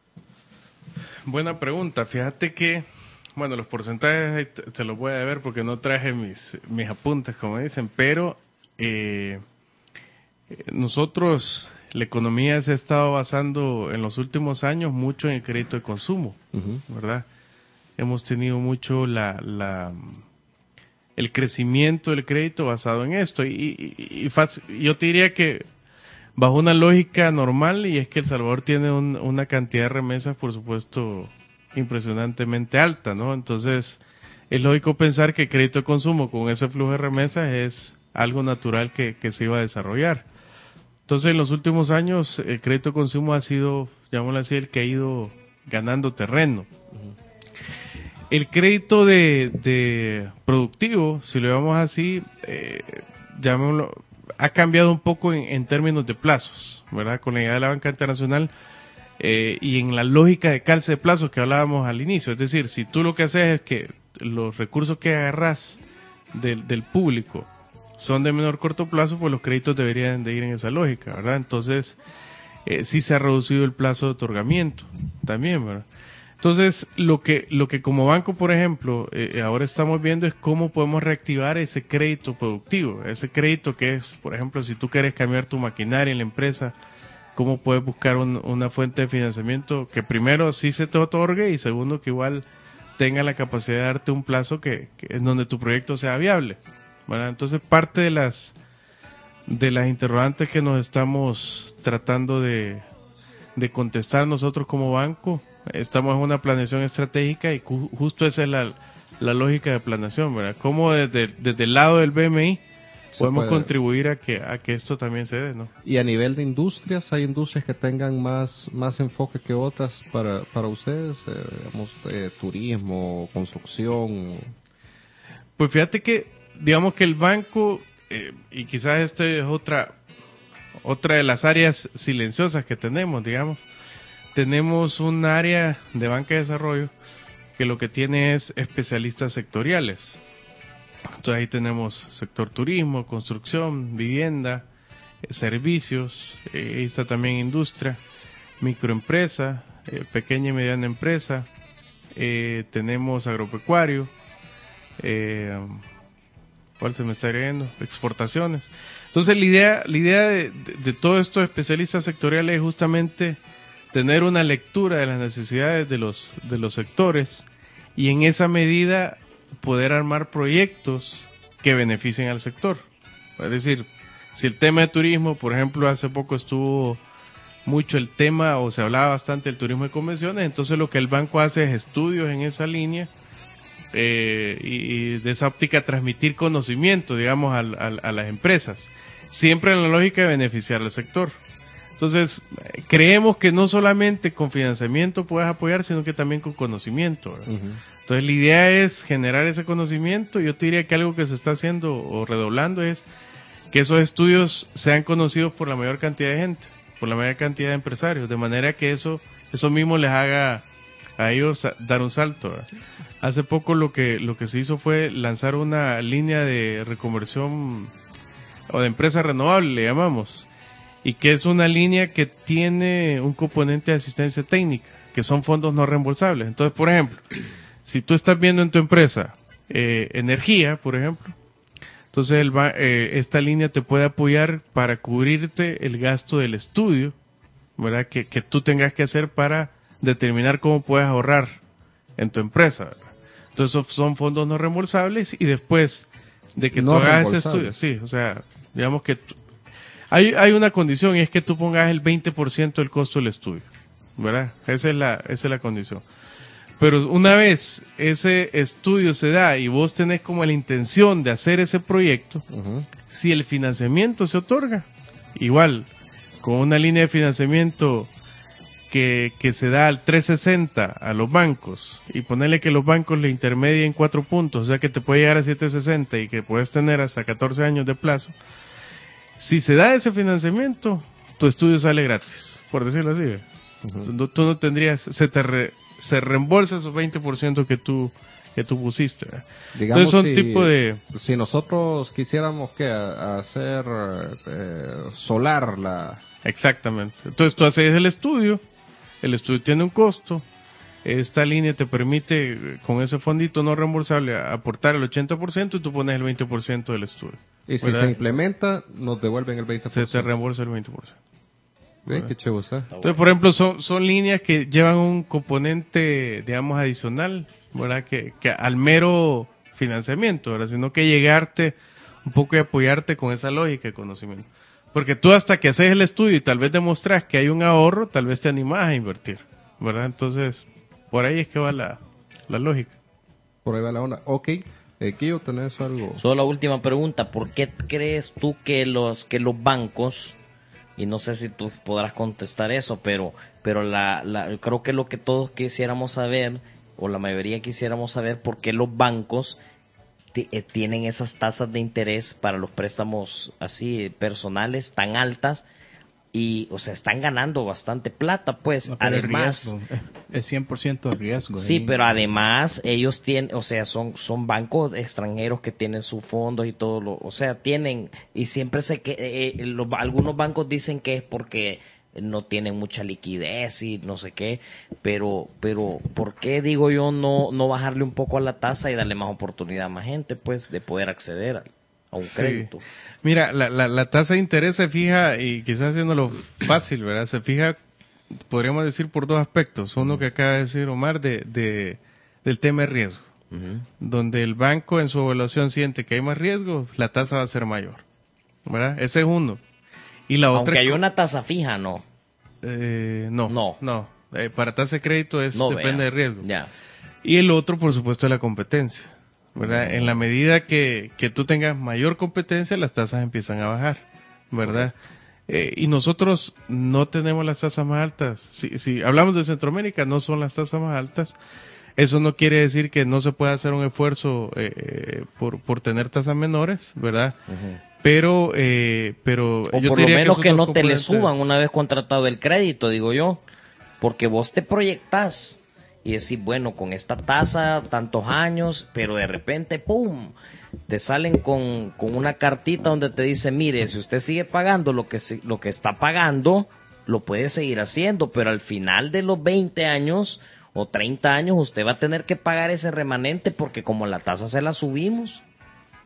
Buena pregunta. Fíjate que, bueno, los porcentajes ahí te, te los voy a ver porque no traje mis, mis apuntes, como dicen, pero eh, eh, nosotros, la economía se ha estado basando en los últimos años mucho en el crédito de consumo, ¿verdad? Hemos tenido mucho la, la el crecimiento del crédito basado en esto. Y, y- y fácil- yo te diría que bajo una lógica normal, y es que El Salvador tiene un- una cantidad de remesas, por supuesto, impresionantemente alta, ¿no? Entonces, es lógico pensar que el crédito de consumo con ese flujo de remesas es algo natural que, que se iba a desarrollar. Entonces, en los últimos años, el crédito de consumo ha sido, llamémoslo así, el que ha ido ganando terreno. El crédito de, de productivo, si lo llamamos así, eh, llamémoslo, ha cambiado un poco en, en términos de plazos, ¿verdad? Con la idea de la banca internacional eh, y en la lógica de calce de plazos que hablábamos al inicio. Es decir, si tú lo que haces es que los recursos que agarras del, del público son de menor corto plazo, pues los créditos deberían de ir en esa lógica, ¿verdad? Entonces, eh, sí se ha reducido el plazo de otorgamiento también, ¿verdad? Entonces, lo que, lo que como banco, por ejemplo, eh, ahora estamos viendo es cómo podemos reactivar ese crédito productivo, ese crédito que es, por ejemplo, si tú quieres cambiar tu maquinaria en la empresa, cómo puedes buscar un- una fuente de financiamiento que primero sí se te otorgue y segundo que igual tenga la capacidad de darte un plazo que, que en donde tu proyecto sea viable, ¿verdad? Entonces, parte de las de las interrogantes que nos estamos tratando de, de contestar nosotros como banco, estamos en una planeación estratégica y ju- justo esa es la, la lógica de planeación, ¿verdad? Cómo desde, desde el lado del B M I Se podemos puede. contribuir a que, a que esto también se dé, ¿no? Y a nivel de industrias, ¿hay industrias que tengan más, más enfoque que otras para, para ustedes? Eh, digamos, eh, turismo, construcción. Pues fíjate que, digamos que el banco, eh, y quizás esta es otra, otra de las áreas silenciosas que tenemos, digamos, tenemos un área de banca de desarrollo que lo que tiene es especialistas sectoriales. Entonces ahí tenemos sector turismo, construcción, vivienda, eh, servicios, eh, ahí está también industria, microempresa, eh, pequeña y mediana empresa, eh, tenemos agropecuario, eh, ¿Cuál se me estaría yendo? Exportaciones. Entonces la idea, la idea de, de, de todos estos especialistas sectoriales es justamente tener una lectura de las necesidades de los, de los sectores y en esa medida poder armar proyectos que beneficien al sector. Es decir, si el tema de turismo, por ejemplo, hace poco estuvo mucho el tema o se hablaba bastante del turismo de convenciones, entonces lo que el banco hace es estudios en esa línea eh, y, y de esa óptica transmitir conocimiento, digamos, al, al, a las empresas, siempre en la lógica de beneficiar al sector. Entonces, creemos que no solamente con financiamiento puedes apoyar, sino que también con conocimiento. Uh-huh. Entonces, la idea es generar ese conocimiento. Yo te diría que algo que se está haciendo o redoblando es que esos estudios sean conocidos por la mayor cantidad de gente, por la mayor cantidad de empresarios, de manera que eso, eso mismo les haga a ellos dar un salto, ¿verdad? Hace poco lo que, lo que se hizo fue lanzar una línea de reconversión o de empresa renovable, le llamamos, y que es una línea que tiene un componente de asistencia técnica, que son fondos no reembolsables. Entonces, por ejemplo, si tú estás viendo en tu empresa eh, energía, por ejemplo, entonces el, eh, esta línea te puede apoyar para cubrirte el gasto del estudio, ¿verdad? Que, que tú tengas que hacer para determinar cómo puedes ahorrar en tu empresa, ¿verdad? Entonces son fondos no reembolsables y después de que no tú hagas ese estudio, sí, o sea, digamos que tú, hay, hay una condición y es que tú pongas el veinte por ciento del costo del estudio, ¿verdad? Esa es la, esa es la condición. Pero una vez ese estudio se da y vos tenés como la intención de hacer ese proyecto, uh-huh. si el financiamiento se otorga, igual, con una línea de financiamiento que, que se da al trescientos sesenta a los bancos y ponerle que los bancos le intermedien cuatro puntos, o sea que te puede llegar a setecientos sesenta y que puedes tener hasta catorce años de plazo. Si se da ese financiamiento, tu estudio sale gratis, por decirlo así. Uh-huh. Tú, tú no tendrías, se te re, se reembolsa esos veinte por ciento que tú que tú pusiste. Digamos, entonces son si, tipo de... Si nosotros quisiéramos que hacer eh, solar la... Exactamente. Entonces tú haces el estudio, el estudio tiene un costo, esta línea te permite con ese fondito no reembolsable aportar el ochenta por ciento y tú pones el veinte por ciento del estudio. Y si ¿verdad? Se implementa, nos devuelven el veinte por ciento. Se te reembolsa el veinte por ciento. ¿Ves qué chévere está? Entonces, por ejemplo, son, son líneas que llevan un componente, digamos, adicional, ¿verdad? Que, que al mero financiamiento, ¿verdad? Sino que llegarte un poco y apoyarte con esa lógica de conocimiento. Porque tú hasta que haces el estudio y tal vez demostrás que hay un ahorro, tal vez te animás a invertir, ¿verdad? Entonces, por ahí es que va la, la lógica. Por ahí va la onda. Ok. Eh, Kio, ¿tenés algo? Solo la última pregunta. ¿Por qué crees tú que los, que los bancos, y no sé si tú podrás contestar eso, pero, pero la, la, creo que lo que todos quisiéramos saber, o la mayoría quisiéramos saber, por qué los bancos t- eh, tienen esas tasas de interés para los préstamos así personales tan altas? Y, o sea, están ganando bastante plata, pues, no, pero además... El riesgo, es cien por ciento de riesgo. Sí, ahí. pero además ellos tienen, o sea, son son bancos extranjeros que tienen sus fondos y todo lo... O sea, tienen... Y siempre se que eh, los, algunos bancos dicen que es porque no tienen mucha liquidez y no sé qué, pero, pero ¿por qué, digo yo, no, no bajarle un poco a la tasa y darle más oportunidad a más gente, pues, de poder acceder a, a un crédito? Sí. Mira, la, la, la tasa de interés se fija, y quizás haciéndolo fácil, ¿verdad? Se fija, podríamos decir, por dos aspectos. Uno que acaba de decir Omar, de, de del tema de riesgo. Uh-huh. Donde el banco en su evaluación siente que hay más riesgo, la tasa va a ser mayor, ¿verdad? Ese es uno. Y la Aunque otra... hay una tasa fija, ¿no? Eh, no. No. No. Eh, para tasa de crédito es, no, depende vea. de riesgo. Ya. Y el otro, por supuesto, es la competencia, ¿verdad? Uh-huh. En la medida que, que tú tengas mayor competencia, las tasas empiezan a bajar, ¿verdad? Uh-huh. Eh, y nosotros no tenemos las tasas más altas. Si, si hablamos de Centroamérica, no son las tasas más altas. Eso no quiere decir que no se pueda hacer un esfuerzo eh, por, por tener tasas menores, ¿verdad? Uh-huh. Pero, eh, pero o yo por te lo diría menos que, que no te le componentes... suban una vez contratado el crédito, digo yo, porque vos te proyectás y decís, bueno, con esta tasa, tantos años, pero de repente, ¡pum!, te salen con, con una cartita donde te dice, mire, si usted sigue pagando lo que, lo que está pagando, lo puede seguir haciendo, pero al final de los veinte años o treinta años, usted va a tener que pagar ese remanente porque como la tasa se la subimos.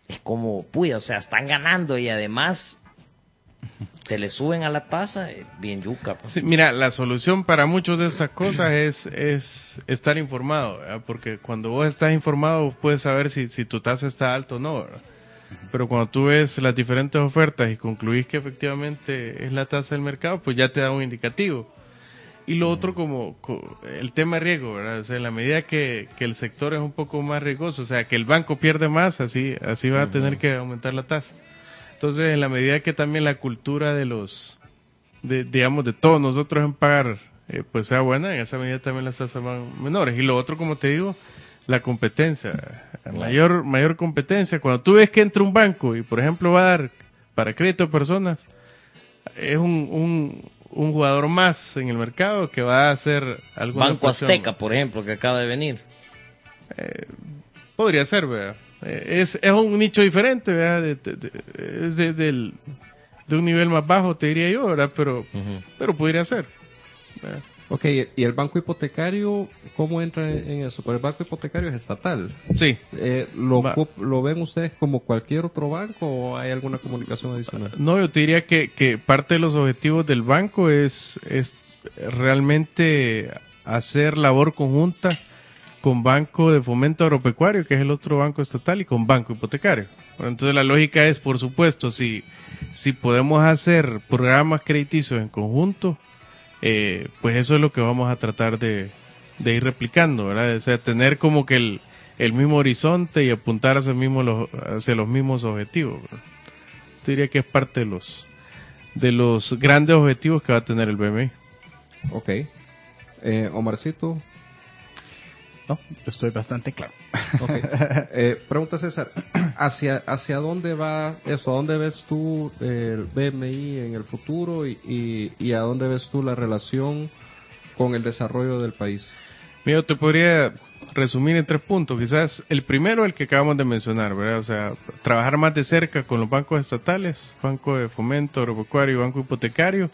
es como, puya, o sea, están ganando y además te le suben a la tasa, eh, bien yuca. Pues. Sí, mira, la solución para muchas de estas cosas es, es estar informado, ¿verdad? Porque cuando vos estás informado puedes saber si, si tu tasa está alta o no, ¿verdad? Pero cuando tú ves las diferentes ofertas y concluís que efectivamente es la tasa del mercado, pues ya te da un indicativo. Y lo otro como, como el tema de riesgo, ¿verdad? O sea, en la medida que, que el sector es un poco más riesgoso, o sea, que el banco pierde más, así, así va a tener que aumentar la tasa. Entonces, en la medida que también la cultura de los, de, digamos, de todos nosotros en pagar, eh, pues sea buena, en esa medida también las tasas van menores. Y lo otro, como te digo, la competencia. Mayor, mayor competencia. Cuando tú ves que entra un banco y, por ejemplo, va a dar para crédito a personas, es un, un, un jugador más en el mercado que va a hacer alguna Banco cuestión. Azteca, por ejemplo, que acaba de venir. Eh, podría ser, ¿verdad? Es, es un nicho diferente, ¿verdad? De, de, de, es de, del, de un nivel más bajo, te diría yo, ¿verdad? Pero, uh-huh. pero podría ser, ¿verdad? Ok, ¿y el banco hipotecario cómo entra en eso? Porque el banco hipotecario es estatal. Sí. Eh, ¿lo, ¿Lo ven ustedes como cualquier otro banco o hay alguna comunicación adicional? No, yo te diría que, que parte de los objetivos del banco es, es realmente hacer labor conjunta con Banco de Fomento Agropecuario, que es el otro banco estatal, y con Banco Hipotecario. Bueno, entonces la lógica es, por supuesto, si, si podemos hacer programas crediticios en conjunto, eh, pues eso es lo que vamos a tratar de, de ir replicando, ¿verdad? O sea, tener como que el, el mismo horizonte y apuntar hacia, mismo los, hacia los mismos objetivos, ¿verdad? Yo diría que es parte de los, de los grandes objetivos que va a tener el B M I. Ok. Eh, Omarcito. No, estoy bastante claro. Okay. Eh, pregunta César, ¿hacia, ¿hacia dónde va eso? ¿A dónde ves tú el B M I en el futuro y, y, y a dónde ves tú la relación con el desarrollo del país? Mira, te podría resumir en tres puntos. Quizás el primero, el que acabamos de mencionar, ¿verdad? O sea, trabajar más de cerca con los bancos estatales, Banco de Fomento Agropecuario y Banco Hipotecario.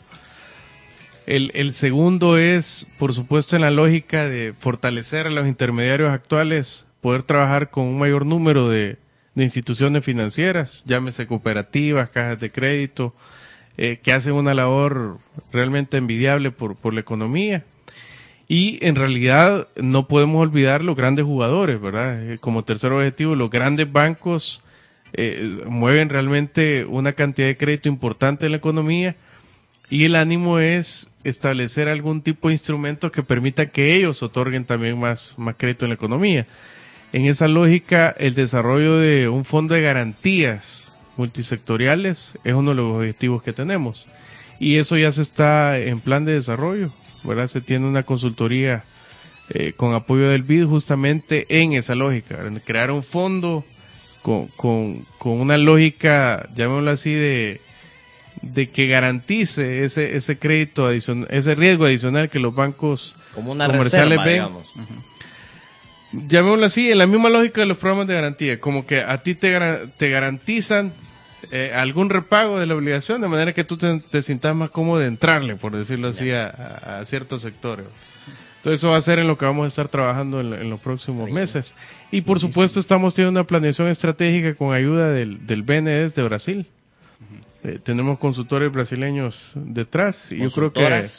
El, el segundo es, por supuesto, en la lógica de fortalecer a los intermediarios actuales, poder trabajar con un mayor número de, de instituciones financieras, llámese cooperativas, cajas de crédito, eh, que hacen una labor realmente envidiable por, por la economía. Y en realidad no podemos olvidar los grandes jugadores, ¿verdad? Eh, como tercer objetivo, los grandes bancos eh, mueven realmente una cantidad de crédito importante en la economía. Y el ánimo es establecer algún tipo de instrumento que permita que ellos otorguen también más, más crédito en la economía. En esa lógica, el desarrollo de un fondo de garantías multisectoriales es uno de los objetivos que tenemos. Y eso ya se está en plan de desarrollo, ¿verdad? Se tiene una consultoría eh, con apoyo del B I D justamente en esa lógica, ¿verdad? Crear un fondo con, con, con una lógica, llamémoslo así, de... de que garantice ese ese crédito adicional, ese riesgo adicional que los bancos como una comerciales reserva, ven. Digamos. Uh-huh. Llamémoslo así, en la misma lógica de los programas de garantía, como que a ti te, te garantizan eh, algún repago de la obligación, de manera que tú te, te sientas más cómodo de entrarle, por decirlo así, a, a, a ciertos sectores. Entonces eso va a ser en lo que vamos a estar trabajando en, en los próximos Bien. meses. Y por supuesto estamos teniendo una planeación estratégica con ayuda del, del B N D E S de Brasil. Eh, tenemos consultores brasileños detrás y yo creo que eh,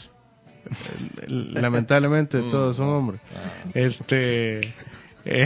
lamentablemente todos son hombres. Este eh,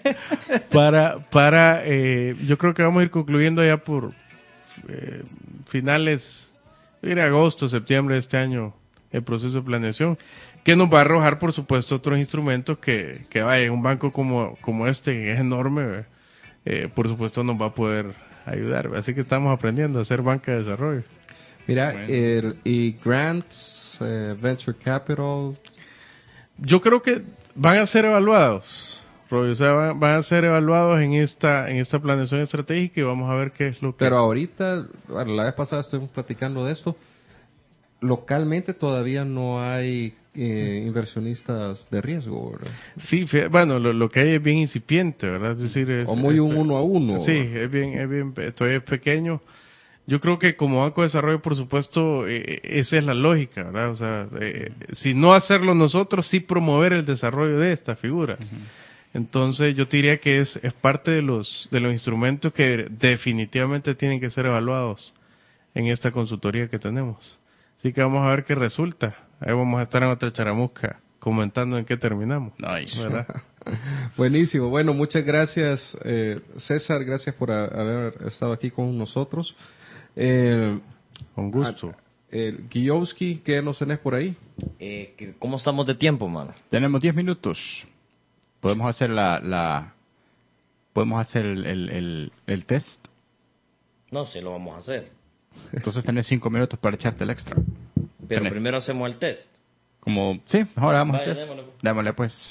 para para eh, yo creo que vamos a ir concluyendo ya por eh, finales de agosto, septiembre de este año el proceso de planeación, que nos va a arrojar por supuesto otros instrumentos que, que vaya, un banco como, como este que es enorme, eh, por supuesto nos va a poder ayudar, así que estamos aprendiendo a hacer banca de desarrollo. Mira, bueno. el, y grants, eh, venture capital. Yo creo que van a ser evaluados, Roy, o sea, van, van a ser evaluados en esta en esta planeación estratégica y vamos a ver qué es lo que... Pero ahorita, bueno, la vez pasada estuvimos platicando de esto, localmente todavía no hay eh, inversionistas de riesgo, ¿verdad? Sí, bueno, lo, lo que hay es bien incipiente, ¿verdad? Es decir, es, o muy es, un uno a uno. Sí, es bien, es bien, todavía es pequeño. Yo creo que como Banco de Desarrollo, por supuesto, eh, esa es la lógica, ¿verdad? O sea, eh, si no hacerlo nosotros, sí promover el desarrollo de estas figuras. Uh-huh. Entonces yo te diría que es, es parte de los, de los instrumentos que definitivamente tienen que ser evaluados en esta consultoría que tenemos. Así que vamos a ver qué resulta. Ahí vamos a estar en otra charamusca comentando en qué terminamos. Nice. ¿Verdad? Buenísimo. Bueno, muchas gracias, eh, César. Gracias por a- haber estado aquí con nosotros. Eh, Con gusto. el Guiowski, ¿qué nos tenés por ahí? Eh, que- ¿Cómo estamos de tiempo, mano? Tenemos diez minutos. Podemos hacer la... la podemos hacer el, el, el, el test. No sé, lo vamos a hacer. Entonces tenés cinco minutos para echarte el extra. Pero Tenés. primero hacemos el test. Como, sí, ahora vamos al Vaya, test. démosle, pues. Démosle pues.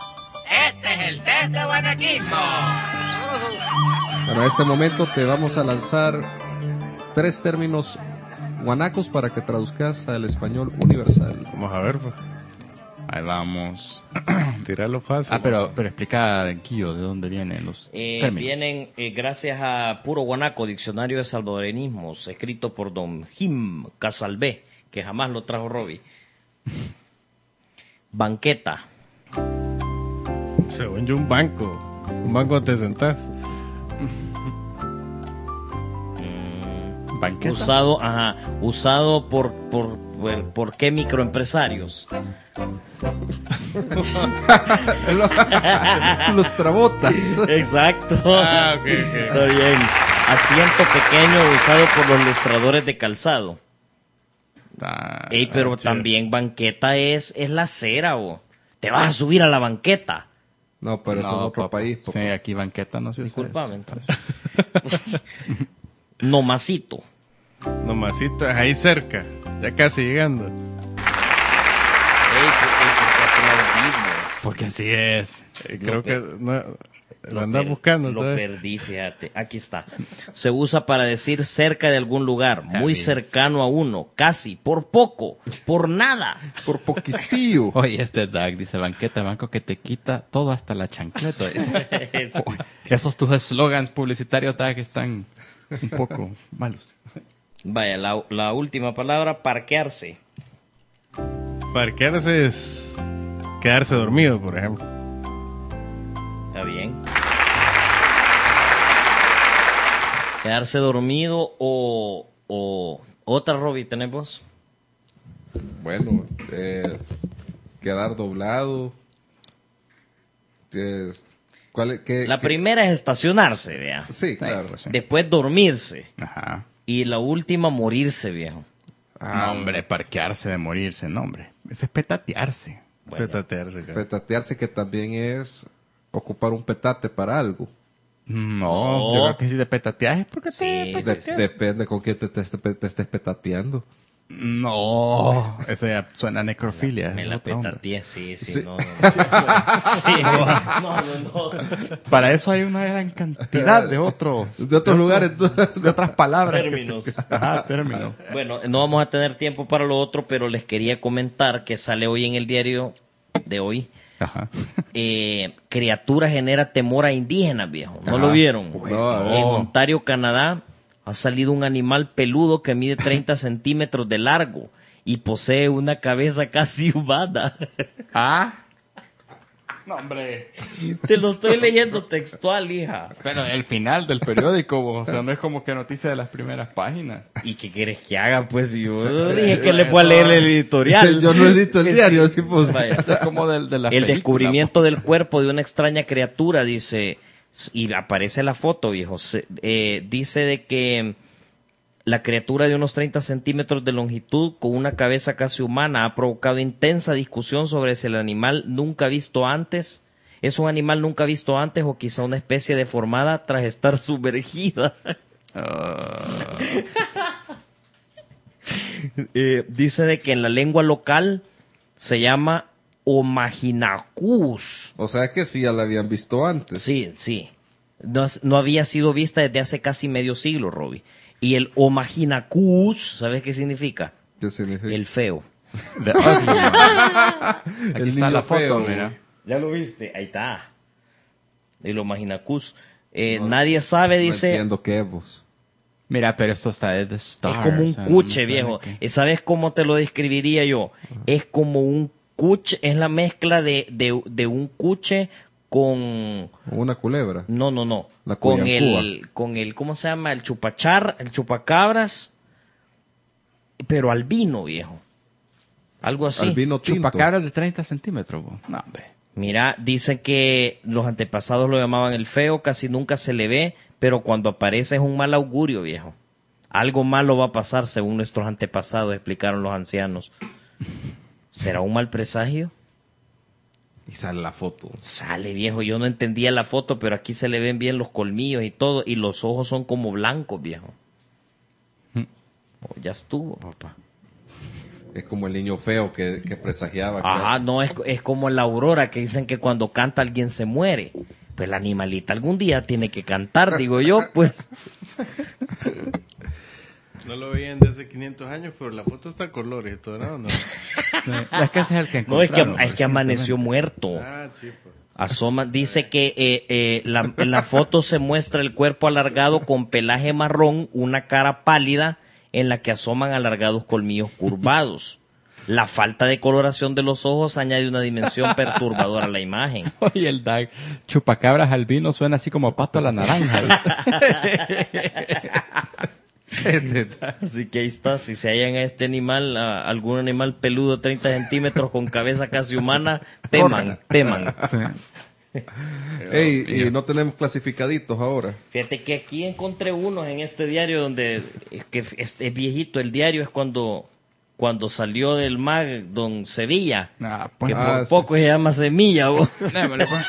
Bueno, en este momento te vamos a lanzar tres términos guanacos para que traduzcas al español universal. Vamos a ver, pues. Ahí vamos. Tirarlo fácil. Ah, pero, pero explica, Guillo, de dónde vienen los Eh, términos. vienen eh, gracias a Puro Guanaco, Diccionario de Salvadorenismos, escrito por don Jim Casalvé, que jamás lo trajo Robbie. Banqueta. Según yo, un banco. Un banco donde te sentás. Mm, ¿Banqueta? usado, ajá, usado por, por, por, ¿por qué microempresarios? Los trabotas. Exacto. Ah, ok, ok. Está bien. Asiento pequeño usado por los lustradores de calzado. Ah, Ey, pero chido. también banqueta es, es la acera, o te vas a subir a la banqueta. No, pero eso es otro papá. país. papá. Sí, aquí banqueta no se usa Disculpame, eso. entonces. Nomasito. Nomasito, es ahí cerca. Ya casi llegando. Ey, ¿por qué- por qué aplaudimos? Porque así es. Eh, Lo creo per- que no, lo Lo andas per- buscando. Lo entonces. perdí, fíjate. Aquí está. Se usa para decir cerca de algún lugar, muy Amigos. cercano a uno, casi, por poco, por nada. Por poquistillo. Oye, este Dag dice banqueta, banco que te quita todo hasta la chancleta. Dice. Esos tus eslogans publicitarios, Dag, están un poco malos. Vaya, la, la última palabra, parquearse. Parquearse es quedarse dormido, por ejemplo. Está bien. Quedarse dormido o, o otra, Robbie, ¿tenemos? Bueno, eh, quedar doblado. Es- ¿cuál es- qué- La qué- primera es estacionarse, vea. Sí, claro. pues, sí. Después dormirse. Ajá. Y la última, morirse, viejo. Ah, no, hombre, parquearse de morirse, no, hombre. Eso es petatearse. Bueno, Petatearse, cara. Petatearse, que también es ocupar un petate para algo. No, No. yo creo que si te petateas es porque Sí, te sí, De- petateas. depende con quién te, te, te- te estés petateando. No, eso ya suena a necrofilia. me es la otra onda. petateé, sí, sí, Sí. no, no, no. Sí, no, no, no. Para eso hay una gran cantidad de otros, De otros lugares. de otras palabras. que Términos. se- Ajá, términos. Bueno, no vamos a tener tiempo para lo otro, pero les quería comentar que sale hoy en el diario de hoy. Ajá. Eh, criatura genera temor a indígenas, viejo. ¿No Ajá. lo vieron? No, a ver. En Ontario, Canadá, ha salido un animal peludo que mide treinta centímetros de largo y posee una cabeza casi humana. Ah. No, hombre. Te lo estoy leyendo textual, hija. Pero el final del periódico, o sea, no es como que noticia de las primeras páginas. ¿Y qué quieres que haga? Pues yo dije que le voy a leer el editorial. Yo no edito el diario, así pues. Vaya. Eso es como del, de la El película, descubrimiento del cuerpo de una extraña criatura, dice, y aparece la foto, viejo, se- eh, dice de que la criatura de unos treinta centímetros de longitud con una cabeza casi humana ha provocado intensa discusión sobre si el animal nunca visto antes es un animal nunca visto antes o quizá una especie deformada tras estar sumergida. Eh, dice de que en la lengua local se llama Omaginacus. O sea que sí, ya la habían visto antes. Sí, sí. No, es- no había sido vista desde hace casi medio siglo, Robbie. Y el Omaginacus, ¿sabes qué significa? ¿Qué significa? El feo. The Ugly Man. Aquí El está niño la foto, feo. mira. ¿Ya lo viste? Ahí está. El Omaginacus. Eh, nadie sabe, No dice. entiendo qué es vos. Mira, pero esto está de The Star. Es como un o sea, no cuche, sé viejo. qué. Eh, ¿Sabes cómo te lo describiría yo? Es como un cuche, es la mezcla de, de, de un cuche con... Una culebra. No, no, no. La con cuyancúa. el, con el, ¿cómo se llama? El chupachar, el chupacabras, pero albino, viejo. Algo así. Albino tinto. Chupacabras de treinta centímetros. bo. No, hombre. Mira, dicen que los antepasados lo llamaban el feo, casi nunca se le ve, pero cuando aparece es un mal augurio, viejo. Algo malo va a pasar según nuestros antepasados, explicaron los ancianos. ¿Será un mal presagio? Y sale la foto. Sale, viejo, yo no entendía la foto, pero aquí se le ven bien los colmillos y todo, y los ojos son como blancos, viejo. Oh, ya estuvo, papá. Es como el niño feo que, que presagiaba. Ajá, que... no, es, es como la aurora que dicen que cuando canta alguien se muere. Pues la animalita algún día tiene que cantar, digo yo, pues. No lo veían de hace quinientos años, pero la foto está a colores y todo, ¿no? No. Sí. Es que ese es el que No, es que, encontraron, es que amaneció muerto. Ah, chico. Asoma, dice que eh, eh, la, en la foto se muestra el cuerpo alargado con pelaje marrón, una cara pálida en la que asoman alargados colmillos curvados. La falta de coloración de los ojos añade una dimensión perturbadora a la imagen. Oye, el Dag, chupacabras albino suena así como pato a la naranja. este Dag. Así que ahí está, si se hallan a este animal, a algún animal peludo de treinta centímetros con cabeza casi humana, teman, teman. Sí. Ey, y no tenemos clasificaditos ahora. Fíjate que aquí encontré unos en este diario donde, es que es, es viejito el diario, es cuando, cuando salió del mag Don Sevilla, Ah, pues. que Ah, por sí. poco se llama Semilla. vos. Démosle, pues.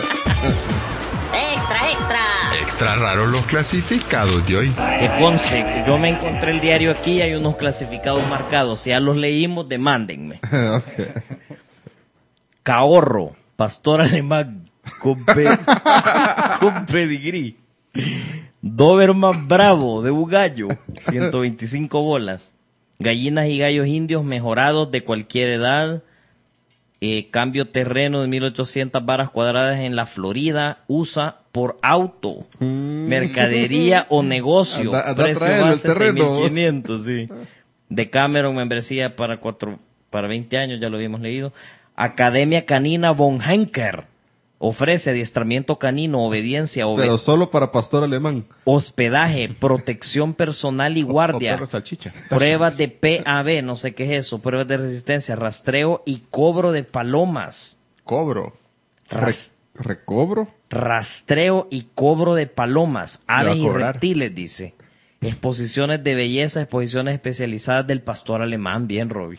Extra, extra. Extra raro los clasificados de hoy. Que conste, yo me encontré el diario aquí y hay unos clasificados marcados, si ya los leímos, demándenme. Ok. Cahorro, pastor alemán, con, pe- con pedigrí. Doberman bravo, de Bugallo, ciento veinticinco bolas. Gallinas y gallos indios mejorados de cualquier edad. Eh, cambio terreno de mil ochocientas varas cuadradas en la Florida. Usa por auto, mercadería o negocio. Anda- anda a Precio traerlo el base terreno, seis mil quinientos, sí. De Cameron, membresía para cuatro, para veinte años, ya lo habíamos leído. Academia Canina Von Henker. Ofrece adiestramiento canino, obediencia, obe- Pero solo para pastor alemán. hospedaje, protección personal y O guardia. perro salchicha. Pruebas de P A B, no sé qué es eso, pruebas de resistencia, rastreo y cobro de palomas. Cobro. Ras- ¿Recobro? rastreo y cobro de palomas, va a aves y cobrar. reptiles, dice. Exposiciones de belleza, exposiciones especializadas del pastor alemán, bien, Robbie.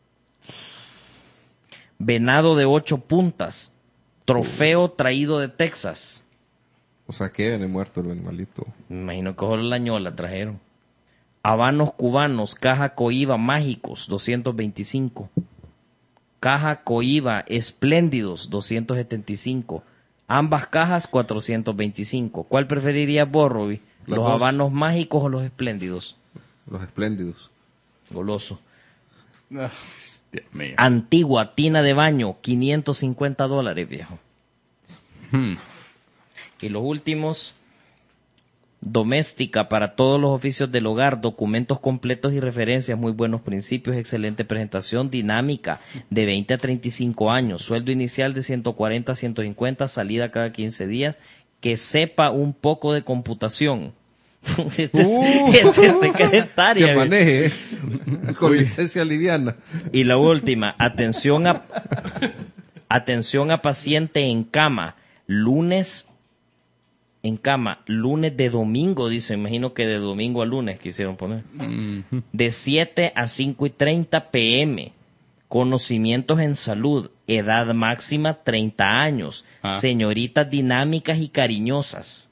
Venado de ocho puntas, trofeo traído de Texas. O sea, que viene muerto el animalito. Me imagino que solo la ñola trajeron. Habanos cubanos, caja coiba mágicos, doscientos veinticinco. Caja coiba espléndidos, doscientos setenta y cinco. Ambas cajas, cuatrocientos veinticinco. ¿Cuál preferirías vos, Robbie? Las ¿Los dos. habanos mágicos o los espléndidos? Los espléndidos. Goloso. Ah, Dios mío. Antigua tina de baño, quinientos cincuenta dólares, viejo. Hmm. Y los últimos, doméstica para todos los oficios del hogar, documentos completos y referencias, muy buenos principios, excelente presentación, dinámica, de veinte a treinta y cinco años, sueldo inicial de ciento cuarenta a ciento cincuenta, salida cada quince días, que sepa un poco de computación. Este es, Uh. este es secretaria. Que viejo. maneje. Con licencia liviana. Y la última, atención a atención a paciente en cama, lunes en cama, lunes de domingo, dice, imagino que de domingo a lunes quisieron poner. De siete a cinco y treinta pm. Conocimientos en salud, edad máxima treinta años, Ah. señoritas dinámicas y cariñosas.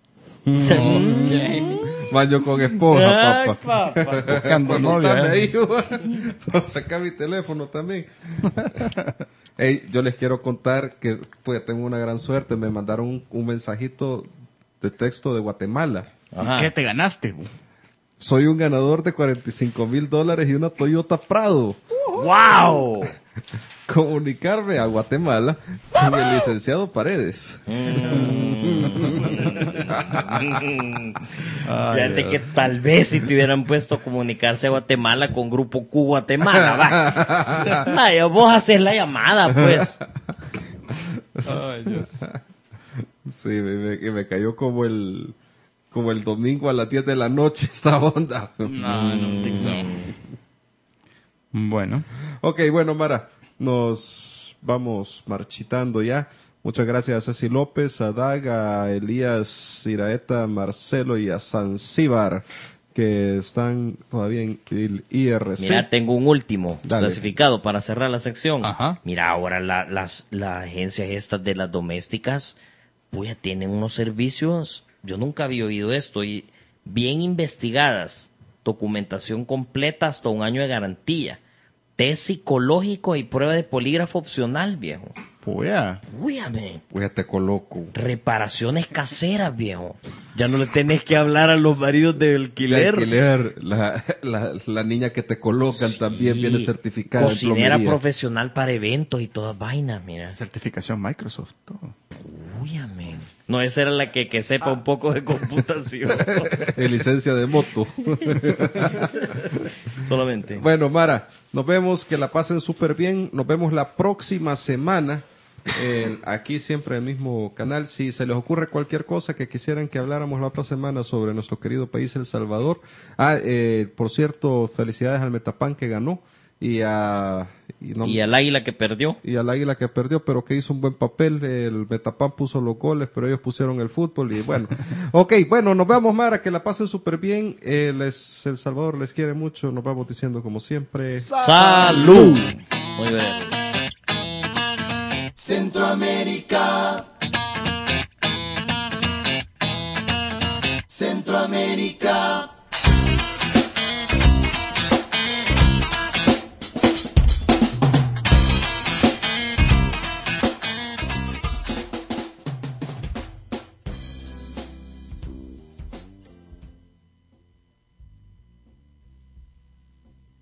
Baño con esposa, Ay, papá. papá. Buscando novia. Anotame ¿eh? ahí, Juan. Para sacar mi teléfono también. Ey, yo les quiero contar que pues, tengo una gran suerte. Me mandaron un, un mensajito de texto de Guatemala. Ajá. ¿Qué te ganaste? bo? Soy un ganador de cuarenta y cinco mil dólares y una Toyota Prado. ¡Wow! Comunicarme a Guatemala con el licenciado Paredes. Fíjate que tal vez si te hubieran puesto a comunicarse a Guatemala con Grupo Q Guatemala, va. Ay, vos haces la llamada, pues. Ay, Dios. Sí, me, me, me cayó como el como el domingo a las diez de la noche esta onda. No, no think so. Bueno. Ok, bueno, Mara, nos vamos marchitando ya. Muchas gracias a Ceci López, a Dag, a Elías Iraeta, a Marcelo y a Zanzíbar, que están todavía en el I R C. Mira, tengo un último Dale. clasificado para cerrar la sección. Ajá. Mira, ahora la- las, las agencias estas de las domésticas, pues ya tienen unos servicios, yo nunca había oído esto, y bien investigadas, documentación completa hasta un año de garantía, test psicológico y prueba de polígrafo opcional, viejo. Puya. Úyame. Pues ya te coloco. Reparaciones caseras, viejo. Ya no le tenés que hablar a los maridos de De alquiler. alquiler, la, la, la niña que te colocan también Sí, viene certificada en cocinera plomería. profesional para eventos y todas vainas, mira. Certificación Microsoft. Todo. Úyame. No, esa era la que, que sepa un poco de computación. En licencia de moto. Solamente. Bueno, Mara, nos vemos, que la pasen súper bien. Nos vemos la próxima semana. eh, aquí siempre en el mismo canal. Si se les ocurre cualquier cosa que quisieran que habláramos la otra semana sobre nuestro querido país, El Salvador. Ah, eh, por cierto, felicidades al Metapan que ganó. Y a... Y, no- Y al águila que perdió. y al Águila que perdió, pero que hizo un buen papel. El Metapan puso los goles, pero ellos pusieron el fútbol y bueno. Ok, bueno, nos vemos, Mara, que la pasen súper bien. Eh, les, El Salvador les quiere mucho. Nos vamos diciendo como siempre. ¡Salud! Muy bien. Centroamérica. Centroamérica.